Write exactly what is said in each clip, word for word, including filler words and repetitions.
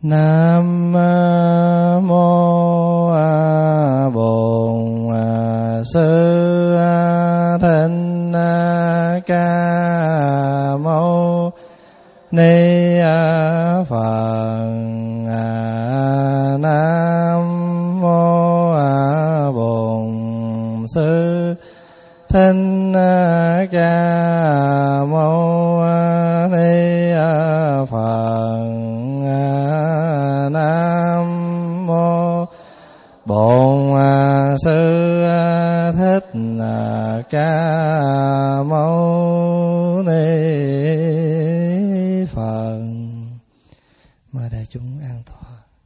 Nam mô Bổn Sư Thích Ca Mâu Ni Phật. Nam mô Bổn Sư Thích Ca Mâu Ni Phật. Nam mô Bổn Sư Thích Ca Mâu Ni Phật. Mời đại chúng an tọa.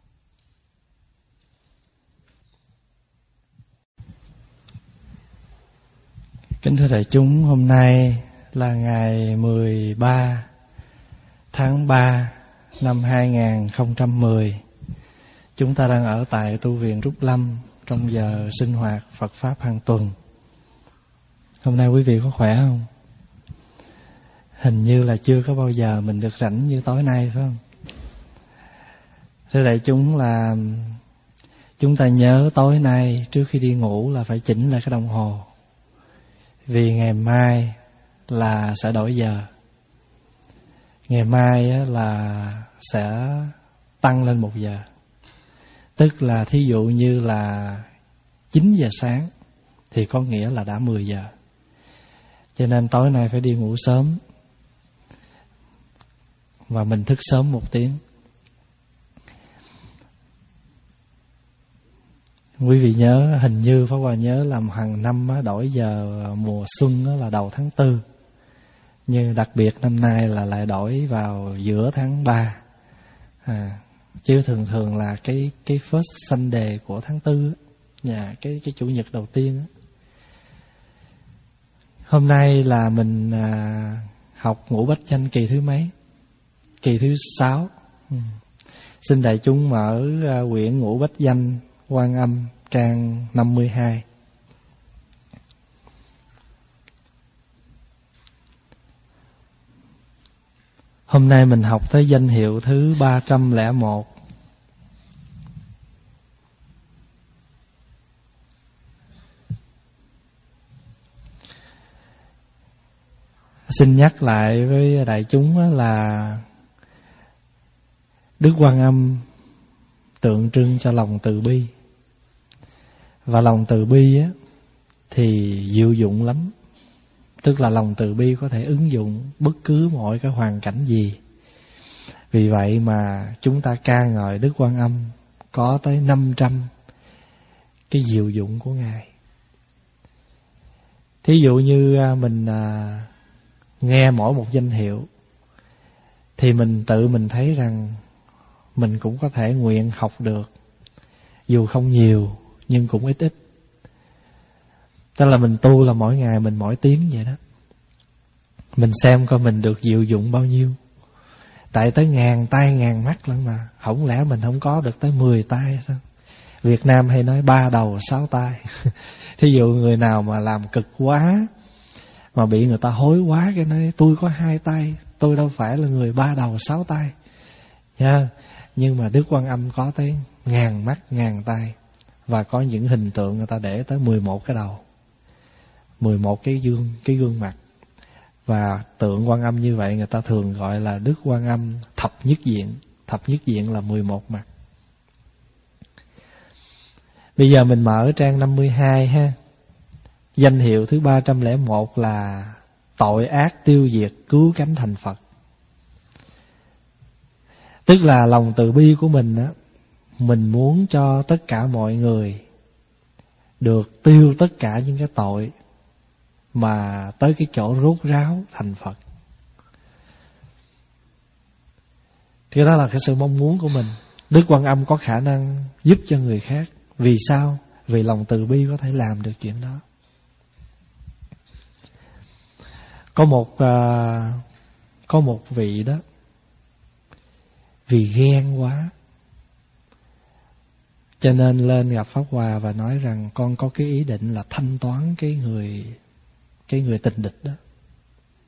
Kính thưa đại chúng, hôm nay là ngày mười ba tháng ba năm hai nghìn không trăm mười. Chúng ta đang ở tại tu viện Trúc Lâm trong giờ sinh hoạt Phật Pháp hàng tuần. Hôm nay quý vị có khỏe không? Hình như là chưa có bao giờ mình được rảnh như tối nay, phải không? Thưa đại chúng, là chúng ta nhớ tối nay trước khi đi ngủ là phải chỉnh lại cái đồng hồ, vì ngày mai là sẽ đổi giờ. Ngày mai là sẽ tăng lên một giờ. Tức là thí dụ như là chín giờ sáng thì có nghĩa là đã mười giờ. Cho nên tối nay phải đi ngủ sớm, và mình thức sớm một tiếng. Quý vị nhớ, hình như Pháp Hòa nhớ là hàng năm đổi giờ mùa xuân là đầu tháng tư, nhưng đặc biệt năm nay là lại đổi vào giữa tháng ba. À, chứ thường thường là cái cái first Sunday của tháng tư, nhà cái cái chủ nhật đầu tiên. Hôm nay là mình à, học Ngũ Bách Chánh kỳ thứ mấy? Kỳ thứ sáu. Ừ. Xin đại chúng mở à, quyển Ngũ Bách Danh Quan Âm trang năm mươi hai. Hôm nay mình học tới danh hiệu thứ ba trăm lẻ một. Xin nhắc lại với đại chúng là Đức Quan Âm tượng trưng cho lòng từ bi. Và lòng từ bi á, thì diệu dụng lắm. Tức là lòng từ bi có thể ứng dụng bất cứ mọi cái hoàn cảnh gì. Vì vậy mà chúng ta ca ngợi Đức Quan Âm có tới năm trăm cái diệu dụng của Ngài. Thí dụ như mình à, nghe mỗi một danh hiệu thì mình tự mình thấy rằng mình cũng có thể nguyện học được, dù không nhiều nhưng cũng ít ít. Tức là mình tu là mỗi ngày mình mỗi tiếng vậy đó. Mình xem coi mình được diệu dụng bao nhiêu. Tại tới ngàn tay ngàn mắt lắm mà. Không lẽ mình không có được tới mười tay sao? Việt Nam hay nói ba đầu sáu tay. Thí dụ người nào mà làm cực quá, mà bị người ta hối quá, cái nói tôi có hai tay, tôi đâu phải là người ba đầu sáu tay. Nha. Nhưng mà Đức Quan Âm có tới ngàn mắt ngàn tay. Và có những hình tượng người ta để tới mười một cái đầu, mười một cái gương, cái gương mặt. Và tượng Quan Âm như vậy người ta thường gọi là Đức Quan Âm thập nhất diện. Thập nhất diện là mười một mặt. Bây giờ mình mở trang năm mươi hai ha. Danh hiệu thứ ba trăm lẻ một là tội ác tiêu diệt cứu cánh thành Phật. Tức là lòng từ bi của mình á, mình muốn cho tất cả mọi người được tiêu tất cả những cái tội mà tới cái chỗ rốt ráo thành Phật. Thì đó là cái sự mong muốn của mình. Đức Quan Âm có khả năng giúp cho người khác. Vì sao? Vì lòng từ bi có thể làm được chuyện đó. Có một uh, có một vị đó, vì ghen quá cho nên lên gặp Pháp Hòa và nói rằng con có cái ý định là thanh toán cái người cái người tình địch đó.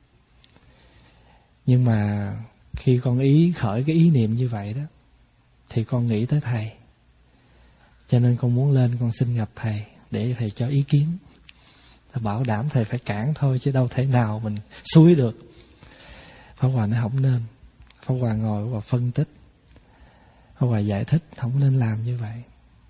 Nhưng mà khi con ý khởi cái ý niệm như vậy đó, thì con nghĩ tới thầy. Cho nên con muốn lên con xin gặp thầy để thầy cho ý kiến. Bảo đảm thầy phải cản thôi chứ đâu thể nào mình xúi được. Pháp Hòa nói không nên. Pháp Hòa ngồi và phân tích. Pháp Hòa giải thích không nên làm như vậy.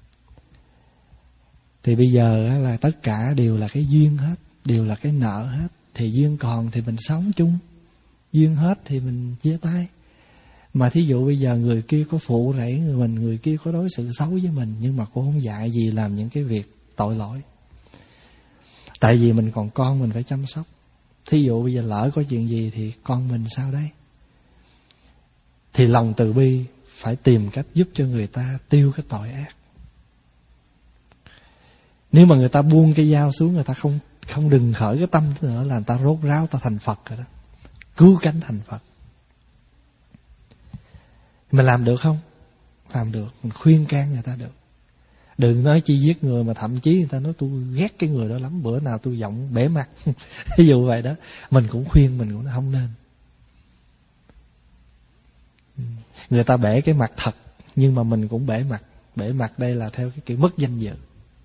Thì bây giờ là tất cả đều là cái duyên hết, đều là cái nợ hết. Thì duyên còn thì mình sống chung, duyên hết thì mình chia tay. Mà thí dụ bây giờ người kia có phụ rẫy người mình, người kia có đối xử xấu với mình, nhưng mà cô không dạy gì làm những cái việc tội lỗi. Tại vì mình còn con mình phải chăm sóc. Thí dụ bây giờ lỡ có chuyện gì thì con mình sao đấy? Thì lòng từ bi phải tìm cách giúp cho người ta tiêu cái tội ác. Nếu mà người ta buông cái dao xuống, người ta không không đừng khởi cái tâm nữa là người ta rốt ráo, ta thành Phật rồi đó. Cứu cánh thành Phật. Mình làm được không? Làm được. Mình khuyên can người ta được. Đừng nói chi giết người, mà thậm chí người ta nói tôi ghét cái người đó lắm, bữa nào tôi giọng bể mặt. Ví dụ vậy đó. Mình cũng khuyên, mình cũng nói không nên. Người ta bể cái mặt thật, nhưng mà mình cũng bể mặt. Bể mặt đây là theo cái kiểu mất danh dự.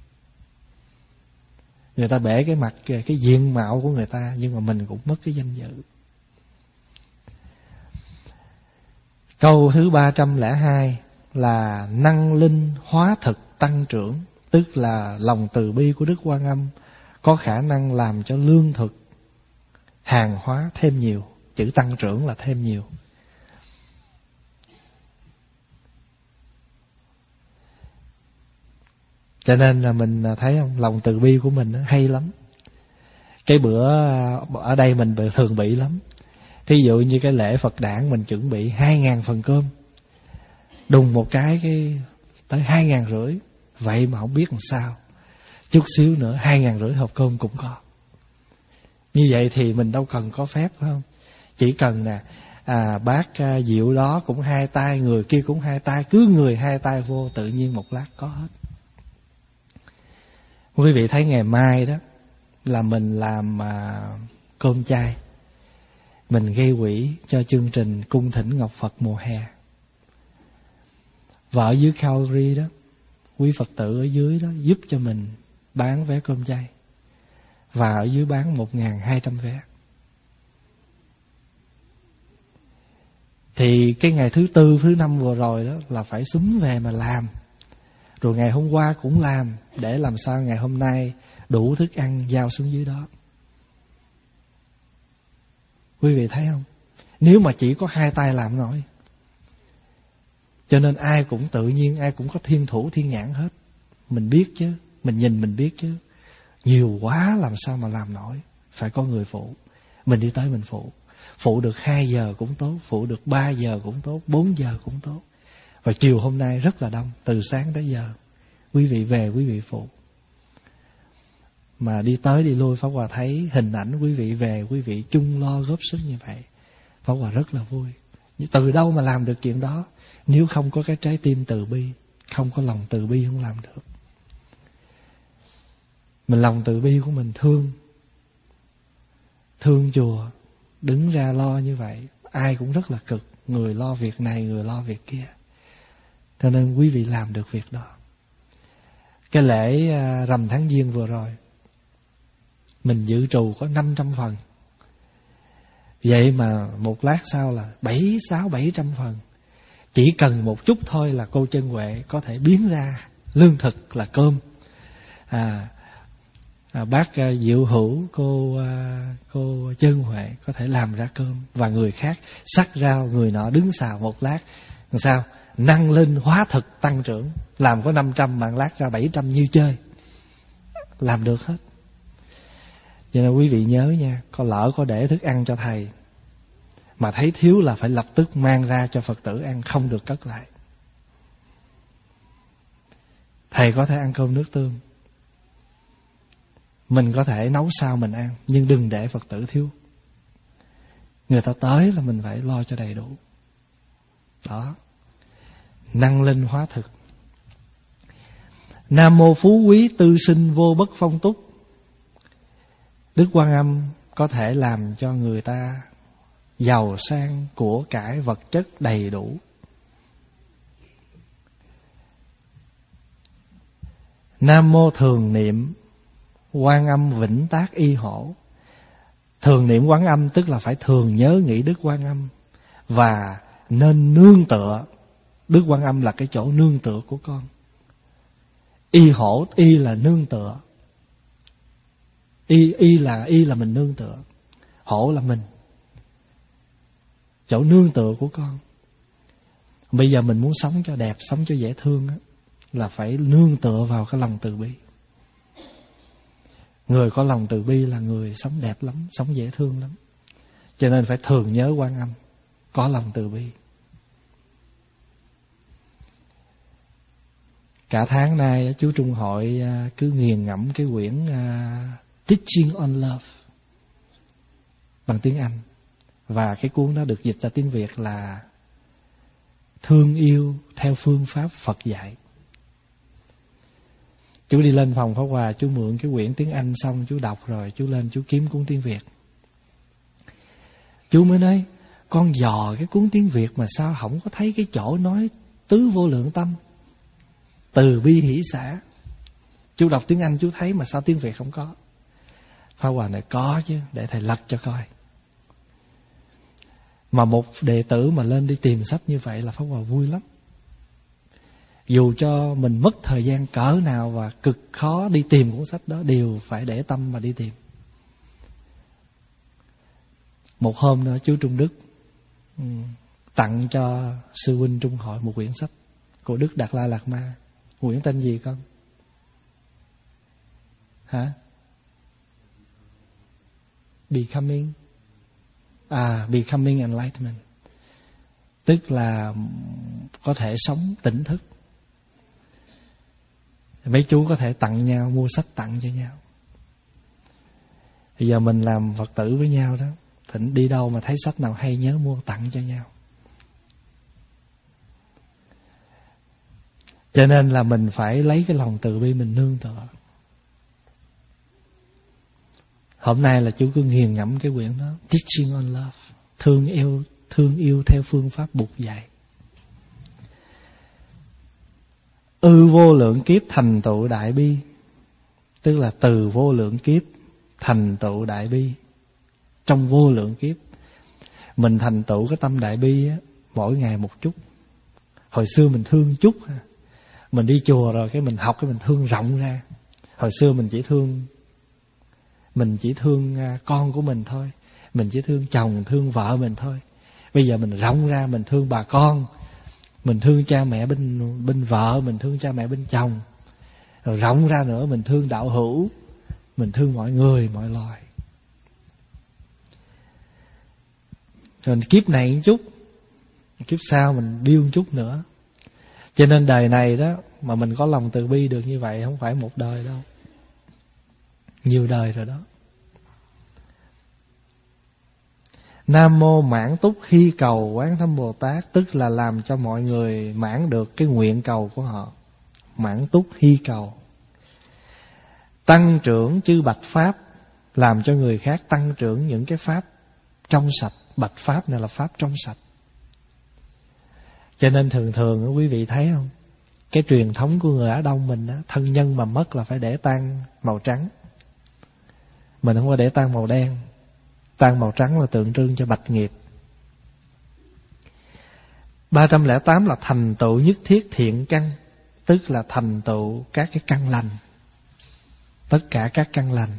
Người ta bể cái mặt, cái diện mạo của người ta, nhưng mà mình cũng mất cái danh dự. Câu thứ ba trăm lẻ hai là năng linh hóa thực tăng trưởng. Tức là lòng từ bi của Đức Quan Âm có khả năng làm cho lương thực, hàng hóa thêm nhiều. Chữ tăng trưởng là thêm nhiều. Cho nên là mình thấy không, lòng từ bi của mình hay lắm. Cái bữa ở đây mình thường bị lắm. Thí dụ như cái lễ Phật đản mình chuẩn bị hai ngàn phần cơm, đùng một cái cái tới hai ngàn rưỡi. Vậy mà không biết làm sao. Chút xíu nữa hai ngàn rưỡi hộp cơm cũng có. Như vậy thì mình đâu cần có phép, phải không? Chỉ cần nè, à, bác à, Diệu đó cũng hai tay, người kia cũng hai tay, cứ người hai tay vô, tự nhiên một lát có hết. Quý vị thấy ngày mai đó là mình làm à, cơm chay, mình gây quỹ cho chương trình Cung Thỉnh Ngọc Phật mùa hè. Và ở dưới Calvary đó, quý Phật tử ở dưới đó giúp cho mình bán vé cơm chay. Và ở dưới bán một nghìn hai trăm vé. Thì cái ngày thứ tư, thứ năm vừa rồi đó là phải xúm về mà làm. Rồi ngày hôm qua cũng làm, để làm sao ngày hôm nay đủ thức ăn giao xuống dưới đó. Quý vị thấy không? Nếu mà chỉ có hai tay làm nổi. Cho nên ai cũng tự nhiên, ai cũng có thiên thủ thiên nhãn hết. Mình biết chứ, mình nhìn mình biết chứ. Nhiều quá làm sao mà làm nổi. Phải có người phụ. Mình đi tới mình phụ. Phụ được hai giờ cũng tốt, phụ được ba giờ cũng tốt, bốn giờ cũng tốt. Và chiều hôm nay rất là đông, từ sáng tới giờ. Quý vị về quý vị phụ. Mà đi tới đi lui Pháp Hòa thấy hình ảnh quý vị về, quý vị chung lo góp sức như vậy, Pháp Hòa rất là vui. Từ đâu mà làm được chuyện đó? Nếu không có cái trái tim từ bi, không có lòng từ bi không làm được. Mình lòng từ bi của mình thương, thương chùa, đứng ra lo như vậy, ai cũng rất là cực. Người lo việc này, người lo việc kia. Cho nên quý vị làm được việc đó. Cái lễ rằm tháng Giêng vừa rồi, mình dự trù có năm trăm phần. Vậy mà một lát sau là bảy, sáu, bảy trăm phần. Chỉ cần một chút thôi là cô Chân Huệ có thể biến ra lương thực là cơm. À, à bác Diệu Hữu, cô cô Chân Huệ có thể làm ra cơm. Và người khác sắc rau, người nọ đứng xào một lát. Làm sao? Năng linh hóa thực tăng trưởng. Làm có năm trăm mà lát ra bảy trăm như chơi. Làm được hết. Cho nên quý vị nhớ nha, có lỡ có để thức ăn cho thầy mà thấy thiếu là phải lập tức mang ra cho Phật tử ăn, không được cất lại. Thầy có thể ăn cơm nước tương, mình có thể nấu sao mình ăn, nhưng đừng để Phật tử thiếu. Người ta tới là mình phải lo cho đầy đủ. Đó. Năng linh hóa thực. Nam mô phú quý tư sinh vô bất phong túc. Đức Quan Âm có thể làm cho người ta giàu sang của cải vật chất đầy đủ. Nam mô thường niệm Quan Âm vĩnh tác y hổ. Thường niệm Quán Âm tức là phải thường nhớ nghĩ Đức Quan Âm, và nên nương tựa. Đức Quan Âm là cái chỗ nương tựa của con. Y hổ, y là nương tựa. Y, y là y là mình nương tựa, hổ là mình, chỗ nương tựa của con. Bây giờ mình muốn sống cho đẹp, sống cho dễ thương á, là phải nương tựa vào cái lòng từ bi. Người có lòng từ bi là người sống đẹp lắm, sống dễ thương lắm. Cho nên phải thường nhớ Quan Âm, có lòng từ bi. Cả tháng nay chú Trung Hội cứ nghiền ngẫm cái quyển uh, Teaching on Love bằng tiếng Anh. Và cái cuốn đó được dịch ra tiếng Việt là Thương yêu theo phương pháp Phật dạy. Chú đi lên phòng Pháp Hòa, chú mượn cái quyển tiếng Anh xong chú đọc rồi, chú lên chú kiếm cuốn tiếng Việt. Chú mới nói, con dò cái cuốn tiếng Việt mà sao không có thấy cái chỗ nói tứ vô lượng tâm, từ bi hỷ xả. Chú đọc tiếng Anh chú thấy mà sao tiếng Việt không có. Pháp Hòa này có chứ, để thầy lật cho coi. Mà một đệ tử mà lên đi tìm sách như vậy là Pháp Hòa vui lắm. Dù cho mình mất thời gian cỡ nào và cực khó đi tìm cuốn sách đó, đều phải để tâm mà đi tìm. Một hôm nữa chú Trung Đức tặng cho sư huynh Trung Hội một quyển sách của Đức Đạt Lai Lạt Ma. Quyển tên gì con? Hả? Becoming À, Becoming Enlightenment. Tức là có thể sống tỉnh thức. Mấy chú có thể tặng nhau, mua sách tặng cho nhau. Bây giờ mình làm Phật tử với nhau đó, thỉnh đi đâu mà thấy sách nào hay nhớ mua tặng cho nhau. Cho nên là mình phải lấy cái lòng từ bi mình nương tựa. Hôm nay là chú cứ nghiền ngẫm cái quyển đó, Teaching on Love, thương yêu, thương yêu theo phương pháp Bụt dạy. Ư vô lượng kiếp thành tựu đại bi, tức là từ vô lượng kiếp thành tựu đại bi. Trong vô lượng kiếp mình thành tựu cái tâm đại bi á, mỗi ngày một chút. Hồi xưa mình thương chút, mình đi chùa rồi cái mình học cái mình thương rộng ra. Hồi xưa mình chỉ thương Mình chỉ thương con của mình thôi, mình chỉ thương chồng, thương vợ mình thôi. Bây giờ mình rộng ra, mình thương bà con, mình thương cha mẹ bên bên vợ, mình thương cha mẹ bên chồng. Rồi rộng ra nữa, mình thương đạo hữu, mình thương mọi người, mọi loài. Rồi kiếp này một chút, kiếp sau mình build một chút nữa. Cho nên đời này đó mà mình có lòng từ bi được như vậy, không phải một đời đâu, nhiều đời rồi đó. Nam mô mãn túc hy cầu Quán Thâm Bồ Tát, tức là làm cho mọi người mãn được cái nguyện cầu của họ. Mãn túc hy cầu. Tăng trưởng chư bạch pháp, làm cho người khác tăng trưởng những cái pháp trong sạch. Bạch pháp này là pháp trong sạch. Cho nên thường thường quý vị thấy không, cái truyền thống của người Á Đông mình đó, thân nhân mà mất là phải để tang màu trắng. Mình không có để tang màu đen. Tang màu trắng là tượng trưng cho bạch nghiệp. Ba trăm lẻ tám là thành tựu nhất thiết thiện căn, tức là thành tựu các cái căn lành. Tất cả các căn lành.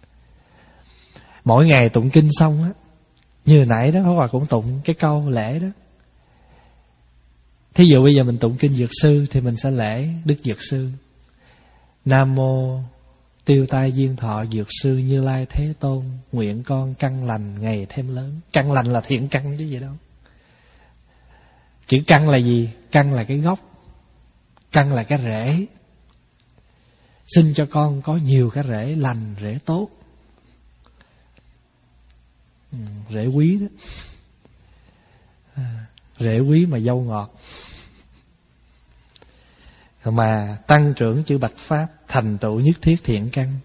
Mỗi ngày tụng kinh xong á, như hồi nãy đó Pháp Hòa cũng tụng cái câu lễ đó. Thí dụ bây giờ mình tụng kinh Dược Sư thì mình sẽ lễ Đức Dược Sư. Nam mô tiêu tai duyên thọ Dược Sư Như Lai Thế Tôn, nguyện con căn lành ngày thêm lớn. Căn lành là thiện căn chứ gì đâu. Chữ căn là gì? Căn là cái gốc, căn là cái rễ. Xin cho con có nhiều cái rễ lành, rễ tốt, ừ, rễ quý đó, à, rễ quý mà dâu ngọt. Mà tăng trưởng chư bạch pháp, thành tựu nhất thiết thiện căn.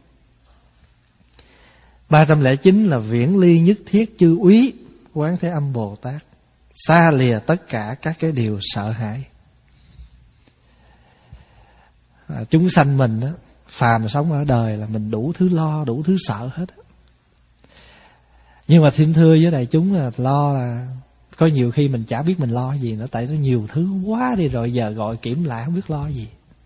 Ba trăm lẻ chín là viễn ly nhất thiết chư úy Quán Thế Âm Bồ Tát, xa lìa tất cả các cái điều sợ hãi. À, chúng sanh mình đó, Phàm sống ở đời là mình đủ thứ lo, đủ thứ sợ hết. Nhưng mà xin thưa với đại chúng là lo là có nhiều khi mình chả biết mình lo gì nữa. Tại nó nhiều thứ quá đi rồi, giờ gọi kiểm lại không biết lo gì.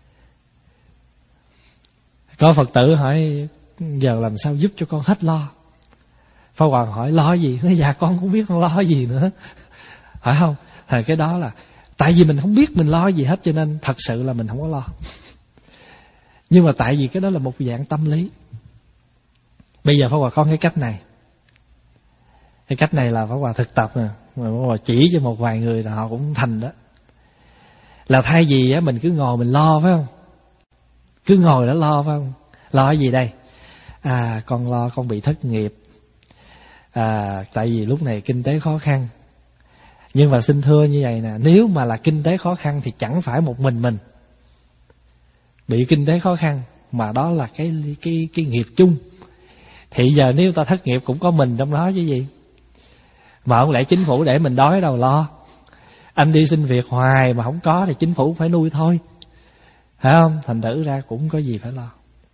Có Phật tử hỏi giờ làm sao giúp cho con hết lo. Pháp Hòa hỏi lo gì? Nói dạ con cũng biết con lo gì nữa. Phải không? Thì cái đó là tại vì mình không biết mình lo gì hết, cho nên thật sự là mình không có lo. Nhưng mà tại vì cái đó là một dạng tâm lý. Bây giờ Pháp Hòa có cái cách này. Cái cách này là Pháp Hòa thực tập nè, mà Pháp Hòa chỉ cho một vài người là họ cũng thành đó. Là thay vì á mình cứ ngồi mình lo, phải không? Cứ ngồi đó lo, phải không? Lo cái gì đây? À con lo con bị thất nghiệp. À tại vì lúc này kinh tế khó khăn. Nhưng mà xin thưa như vậy nè, nếu mà là kinh tế khó khăn thì chẳng phải một mình mình bị kinh tế khó khăn, mà đó là cái cái cái nghiệp chung. Thì giờ nếu ta thất nghiệp cũng có mình trong đó chứ gì. Mà không lẽ chính phủ để mình đói đâu lo. Anh đi xin việc hoài mà không có thì chính phủ phải nuôi thôi, phải không? Thành thử ra cũng có gì phải lo.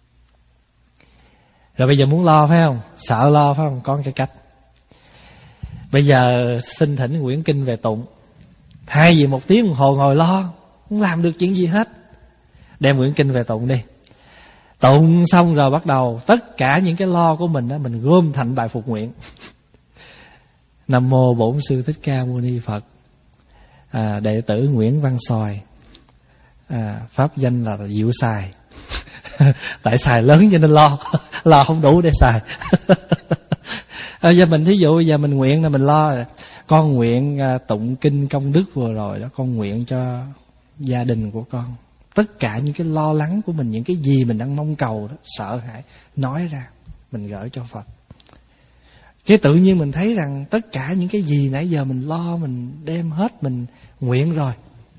Rồi bây giờ muốn lo phải không? Sợ lo phải không? Có cái cách. Bây giờ xin thỉnh quyển kinh về tụng. Thay vì một tiếng đồng hồ ngồi lo, không làm được chuyện gì hết, đem quyển kinh về tụng đi. Tụng xong rồi bắt đầu tất cả những cái lo của mình đó, mình gom thành bài phục nguyện. Nam mô Bổn Sư Thích Ca Mâu Ni Phật. À, đệ tử Nguyễn Văn Sòi. À, pháp danh là Diệu Xài. Tại xài lớn cho nên lo, lo không đủ để xài. À, giờ mình thí dụ giờ mình nguyện là mình lo. Con nguyện à, tụng kinh công đức vừa rồi đó, con nguyện cho gia đình của con. Tất cả những cái lo lắng của mình, những cái gì mình đang mong cầu đó, sợ hãi, nói ra, mình gửi cho Phật. Cái tự nhiên mình thấy rằng tất cả những cái gì nãy giờ mình lo, mình đem hết, mình nguyện rồi.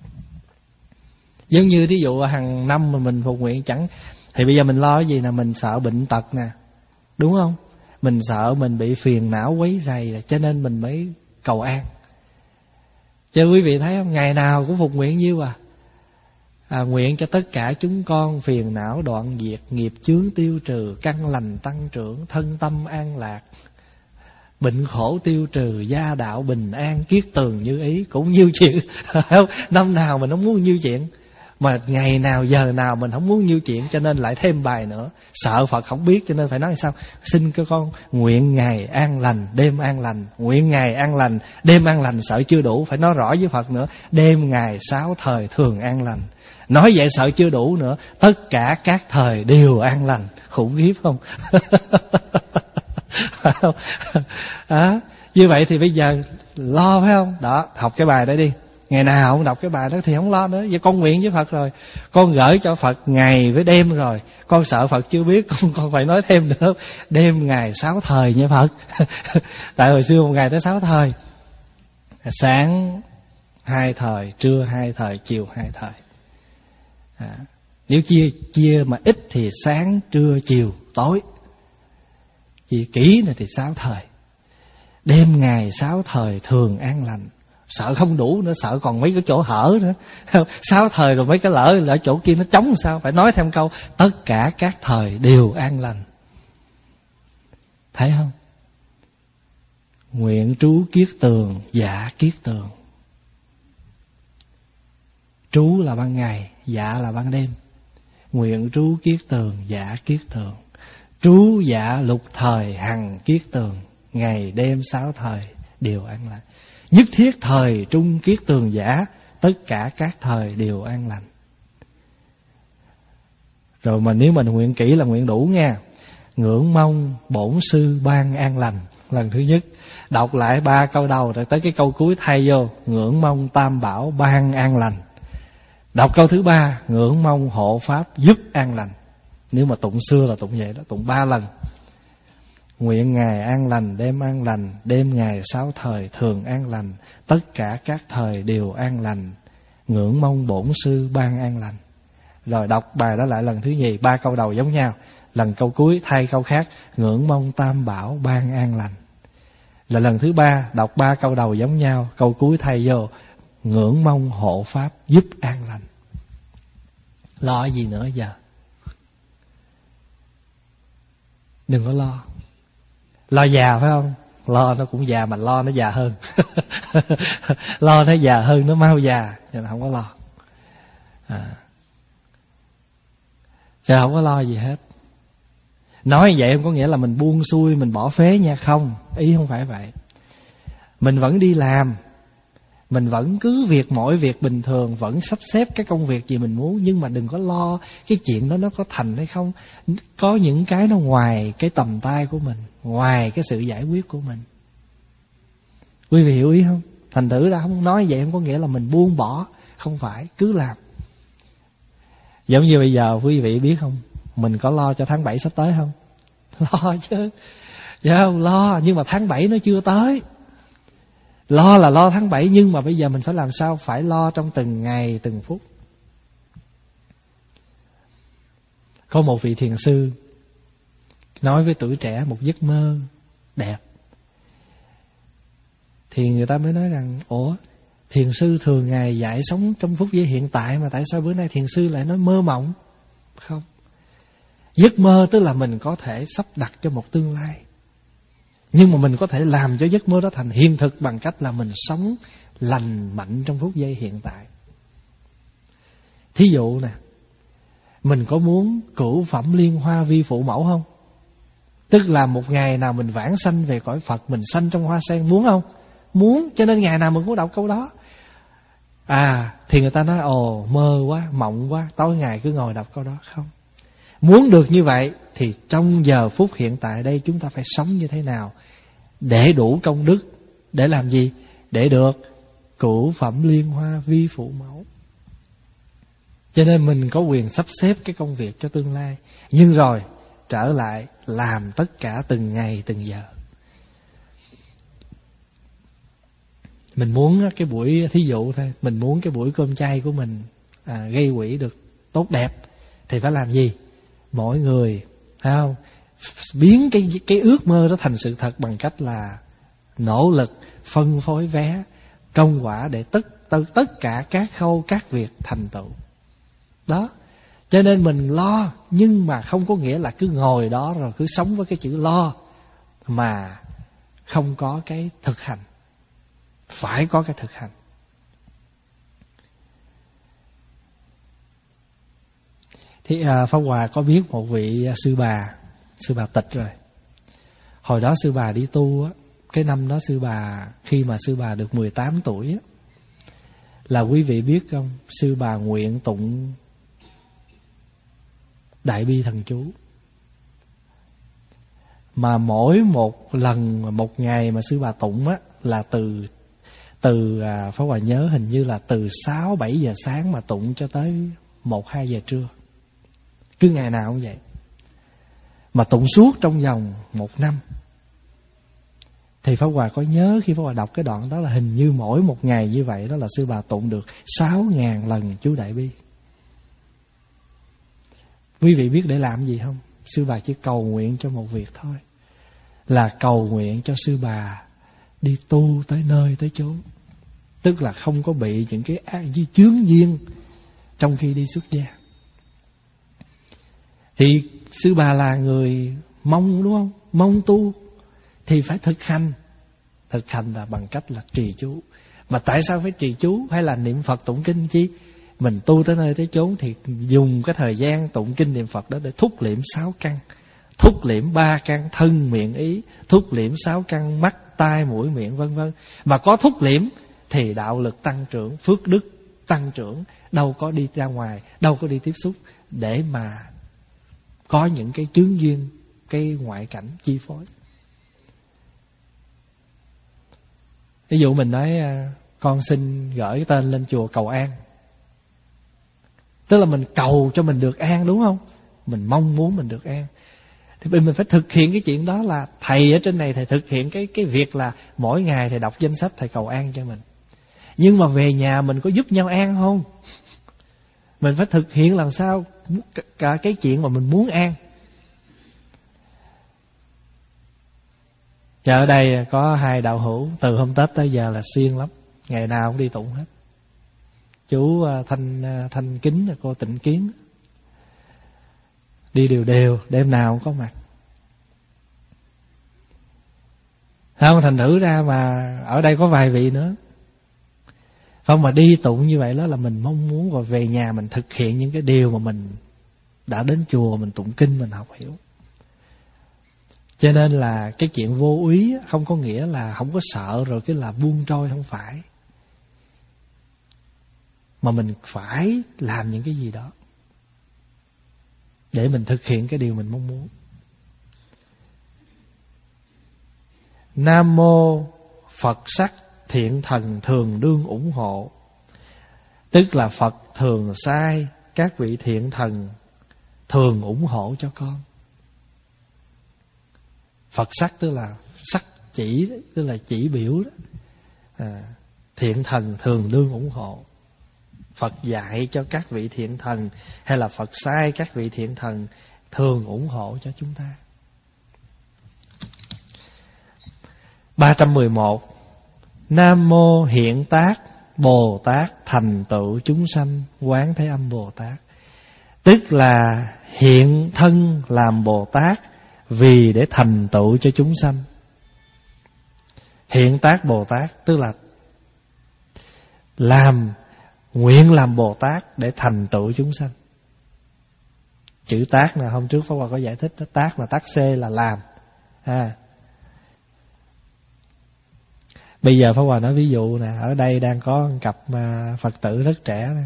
Giống như thí dụ hàng năm mà mình phục nguyện chẳng, thì bây giờ mình lo cái gì nè, mình sợ bệnh tật nè, đúng không? Mình sợ mình bị phiền não quấy rầy, cho nên mình mới cầu an. Cho quý vị thấy không, ngày nào cũng phục nguyện nhiêu à. À, nguyện cho tất cả chúng con phiền não đoạn diệt, nghiệp chướng tiêu trừ, căn lành tăng trưởng, thân tâm an lạc, bệnh khổ tiêu trừ, gia đạo bình an, kiết tường như ý. Cũng nhiêu chuyện. Năm nào mình không muốn nhiêu chuyện, mà ngày nào giờ nào mình không muốn nhiêu chuyện, cho nên lại thêm bài nữa. Sợ Phật không biết cho nên phải nói sao. Xin các con nguyện ngày an lành, đêm an lành. Nguyện ngày an lành, đêm an lành. Sợ chưa đủ, phải nói rõ với Phật nữa. Đêm ngày sáu thời thường an lành. Nói vậy sợ chưa đủ nữa, tất cả các thời đều an lành. Khủng khiếp không? Phải không? À, như vậy thì bây giờ lo phải không? Đó, học cái bài đó đi. Ngày nào không đọc cái bài đó thì không lo nữa. Vậy con nguyện với Phật rồi, con gửi cho Phật ngày với đêm rồi. Con sợ Phật chưa biết, con con phải nói thêm nữa. Đêm ngày sáu thời nha Phật. Tại hồi xưa một ngày tới sáu thời. Sáng hai thời, trưa hai thời, chiều hai thời. À, nếu chia chia mà ít thì sáng, trưa, chiều, tối. Chia kỹ này thì sáu thời. Đêm ngày sáu thời thường an lành. Sợ không đủ nữa, sợ còn mấy cái chỗ hở nữa. Sáu thời rồi mấy cái lỡ lỡ chỗ kia nó trống sao? Phải nói thêm câu tất cả các thời đều an lành. Thấy không? Nguyện trú kiết tường, dạ kiết tường. Trú là ban ngày, dạ là ban đêm. Nguyện trú kiết tường, dạ kiết tường. Trú dạ lục thời hằng kiết tường. Ngày đêm sáu thời đều an lành. Nhất thiết thời trung kiết tường giả. Tất cả các thời đều an lành. Rồi mà nếu mình nguyện kỹ là nguyện đủ nha. Ngưỡng mong bổn sư ban an lành. Lần thứ nhất đọc lại ba câu đầu, rồi tới cái câu cuối thay vô. Ngưỡng mong tam bảo ban an lành. Đọc câu thứ ba, ngưỡng mong hộ pháp giúp an lành. Nếu mà tụng xưa là tụng vậy đó, tụng ba lần. Nguyện ngày an lành, đêm an lành, đêm ngày sáu thời thường an lành, tất cả các thời đều an lành, ngưỡng mong bổn sư ban an lành. Rồi đọc bài đó lại lần thứ nhì, ba câu đầu giống nhau, lần câu cuối thay câu khác, ngưỡng mong tam bảo ban an lành. Là lần thứ ba, đọc ba câu đầu giống nhau, câu cuối thay vô, ngưỡng mong hộ pháp giúp an lành. Lo gì nữa giờ? Đừng có lo. Lo già phải không? Lo nó cũng già mà lo nó già hơn. Lo nó già hơn, nó mau già, cho nên không có lo. À. Chứ không có lo gì hết. Nói vậy không có nghĩa là mình buông xuôi, mình bỏ phế nha. Không, ý không phải vậy. Mình vẫn đi làm, mình vẫn cứ việc mỗi việc bình thường, vẫn sắp xếp cái công việc gì mình muốn. Nhưng mà đừng có lo cái chuyện đó nó có thành hay không. Có những cái nó ngoài cái tầm tay của mình, ngoài cái sự giải quyết của mình. Quý vị hiểu ý không? Thành thử ra không nói vậy không có nghĩa là mình buông bỏ. Không phải, cứ làm. Giống như bây giờ quý vị biết không, mình có lo cho tháng bảy sắp tới không? Lo chứ. Dạ không? Lo, nhưng mà tháng bảy nó chưa tới. Lo là lo tháng bảy, nhưng mà bây giờ mình phải làm sao? Phải lo trong từng ngày, từng phút. Có một vị thiền sư nói với tuổi trẻ một giấc mơ đẹp. Thì người ta mới nói rằng, ủa, thiền sư thường ngày dạy sống trong phút giây hiện tại, mà tại sao bữa nay thiền sư lại nói mơ mộng? Không. Giấc mơ tức là mình có thể sắp đặt cho một tương lai. Nhưng mà mình có thể làm cho giấc mơ đó thành hiện thực bằng cách là mình sống lành mạnh trong phút giây hiện tại. Thí dụ nè, mình có muốn cửu phẩm liên hoa vi phụ mẫu không? Tức là một ngày nào mình vãng sanh về cõi Phật, mình sanh trong hoa sen, muốn không? Muốn, cho nên ngày nào mình cũng đọc câu đó. À, thì người ta nói, ồ, mơ quá, mộng quá, tối ngày cứ ngồi đọc câu đó. Không. Muốn được như vậy thì trong giờ phút hiện tại đây chúng ta phải sống như thế nào để đủ công đức. Để làm gì? Để được cửu phẩm liên hoa vi phụ mẫu. Cho nên mình có quyền sắp xếp cái công việc cho tương lai. Nhưng rồi trở lại làm tất cả từng ngày từng giờ. Mình muốn cái buổi, thí dụ thôi, mình muốn cái buổi cơm chay của mình à, gây quỹ được tốt đẹp thì phải làm gì? Mỗi người, thấy không? Biến cái cái ước mơ đó thành sự thật bằng cách là nỗ lực phân phối vé, công quả để tất tất tất cả các khâu, các việc thành tựu. Đó. Cho nên mình lo, nhưng mà không có nghĩa là cứ ngồi đó rồi cứ sống với cái chữ lo mà không có cái thực hành. Phải có cái thực hành. Thì à, Pháp Hòa có biết một vị sư bà, sư bà tịch rồi. Hồi đó sư bà đi tu á, cái năm đó sư bà, khi mà sư bà được mười tám tuổi á, là quý vị biết không, sư bà nguyện tụng Đại Bi Thần Chú. Mà mỗi một lần, một ngày mà sư bà tụng á, là từ từ à, Pháp Hòa nhớ hình như là từ sáu bảy giờ sáng mà tụng cho tới một hai giờ trưa. Cứ ngày nào cũng vậy. Mà tụng suốt trong vòng một năm. Thì Pháp Hòa có nhớ khi Pháp Hòa đọc cái đoạn đó là hình như mỗi một ngày như vậy đó là sư bà tụng được sáu ngàn lần chú Đại Bi. Quý vị biết để làm gì không? Sư bà chỉ cầu nguyện cho một việc thôi, là cầu nguyện cho sư bà đi tu tới nơi tới chốn. Tức là không có bị những cái chướng duyên trong khi đi xuất gia. Thì sư bà là người mong, đúng không? Mong tu thì phải thực hành. Thực hành là bằng cách là trì chú. Mà tại sao phải trì chú hay là niệm Phật tụng kinh chi? Mình tu tới nơi tới chốn thì dùng cái thời gian tụng kinh niệm Phật đó để thúc liệm sáu căn. Thúc liệm ba căn thân miệng ý, thúc liệm sáu căn mắt tai mũi miệng vân vân. Mà có thúc liệm thì đạo lực tăng trưởng, phước đức tăng trưởng, đâu có đi ra ngoài, đâu có đi tiếp xúc để mà có những cái chướng duyên, cái ngoại cảnh chi phối. Ví dụ mình nói con xin gửi cái tên lên chùa cầu an, tức là mình cầu cho mình được an, đúng không? Mình mong muốn mình được an. Thì mình phải thực hiện cái chuyện đó, là thầy ở trên này thầy thực hiện cái cái việc là mỗi ngày thầy đọc danh sách thầy cầu an cho mình. Nhưng mà về nhà mình có giúp nhau an không? Mình phải thực hiện làm sao cả cái chuyện mà mình muốn an. Giờ ở đây có hai đạo hữu từ hôm Tết tới giờ là siêng lắm, ngày nào cũng đi tụng hết. Chú Thanh Thanh Kính, cô Tịnh Kiến đi đều đều, đêm nào cũng có mặt. Không, thành thử ra mà ở đây có vài vị nữa. Không, mà đi tụng như vậy đó là mình mong muốn rồi về nhà mình thực hiện những cái điều mà mình đã đến chùa mình tụng kinh mình học hiểu. Cho nên là cái chuyện vô úy không có nghĩa là không có sợ rồi cái là buông trôi, không phải. Mà mình phải làm những cái gì đó để mình thực hiện cái điều mình mong muốn. Nam mô Phật sắc thiện thần thường đương ủng hộ. Tức là Phật thường sai các vị thiện thần thường ủng hộ cho con. Phật sắc tức là sắc chỉ đó, tức là chỉ biểu đó. À, thiện thần thường đương ủng hộ. Phật dạy cho các vị thiện thần hay là Phật sai các vị thiện thần thường ủng hộ cho chúng ta. ba trăm mười một. Nam mô hiện tác Bồ Tát thành tựu chúng sanh Quán Thế Âm Bồ Tát. Tức là hiện thân làm Bồ Tát vì để thành tựu cho chúng sanh. Hiện tác Bồ Tát tức là làm, nguyện làm Bồ Tát để thành tựu chúng sanh. Chữ tác là hôm trước Pháp Hòa có giải thích đó, tác là tác xê là làm. À. Bây giờ Pháp Hòa nói ví dụ nè, ở đây đang có một cặp Phật tử rất trẻ nè.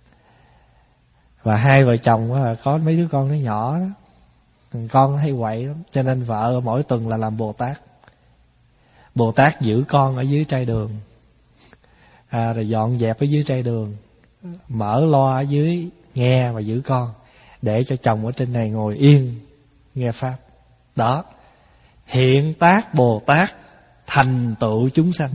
Và hai vợ chồng có mấy đứa con nó nhỏ đó. Con nó hay quậy lắm, cho nên vợ mỗi tuần là làm Bồ Tát. Bồ Tát giữ con ở dưới trai đường, à, rồi dọn dẹp ở dưới trai đường, mở loa ở dưới nghe và giữ con, để cho chồng ở trên này ngồi yên nghe Pháp. Đó, hiện tác Bồ Tát thành tựu chúng sanh.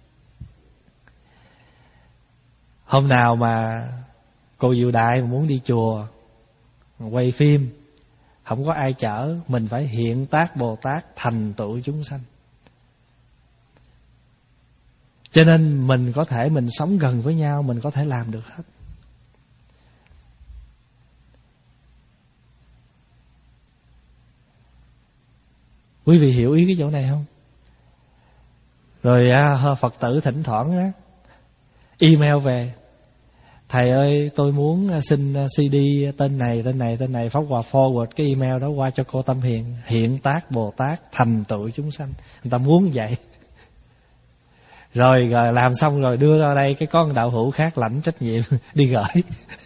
Hôm nào mà cô Diệu Đại muốn đi chùa quay phim, không có ai chở, mình phải hiện tác Bồ Tát thành tựu chúng sanh. Cho nên mình có thể mình sống gần với nhau, mình có thể làm được hết. Quý vị hiểu ý cái chỗ này không? Rồi à, Phật tử thỉnh thoảng á, email về: thầy ơi, tôi muốn xin xê đê tên này, tên này, tên này. Pháp Hòa forward cái email đó qua cho cô Tâm Hiền. Hiện tác Bồ Tát thành tựu chúng sanh. Người ta muốn vậy. Rồi, rồi làm xong rồi đưa ra đây, cái con đạo hữu khác lãnh trách nhiệm đi gửi.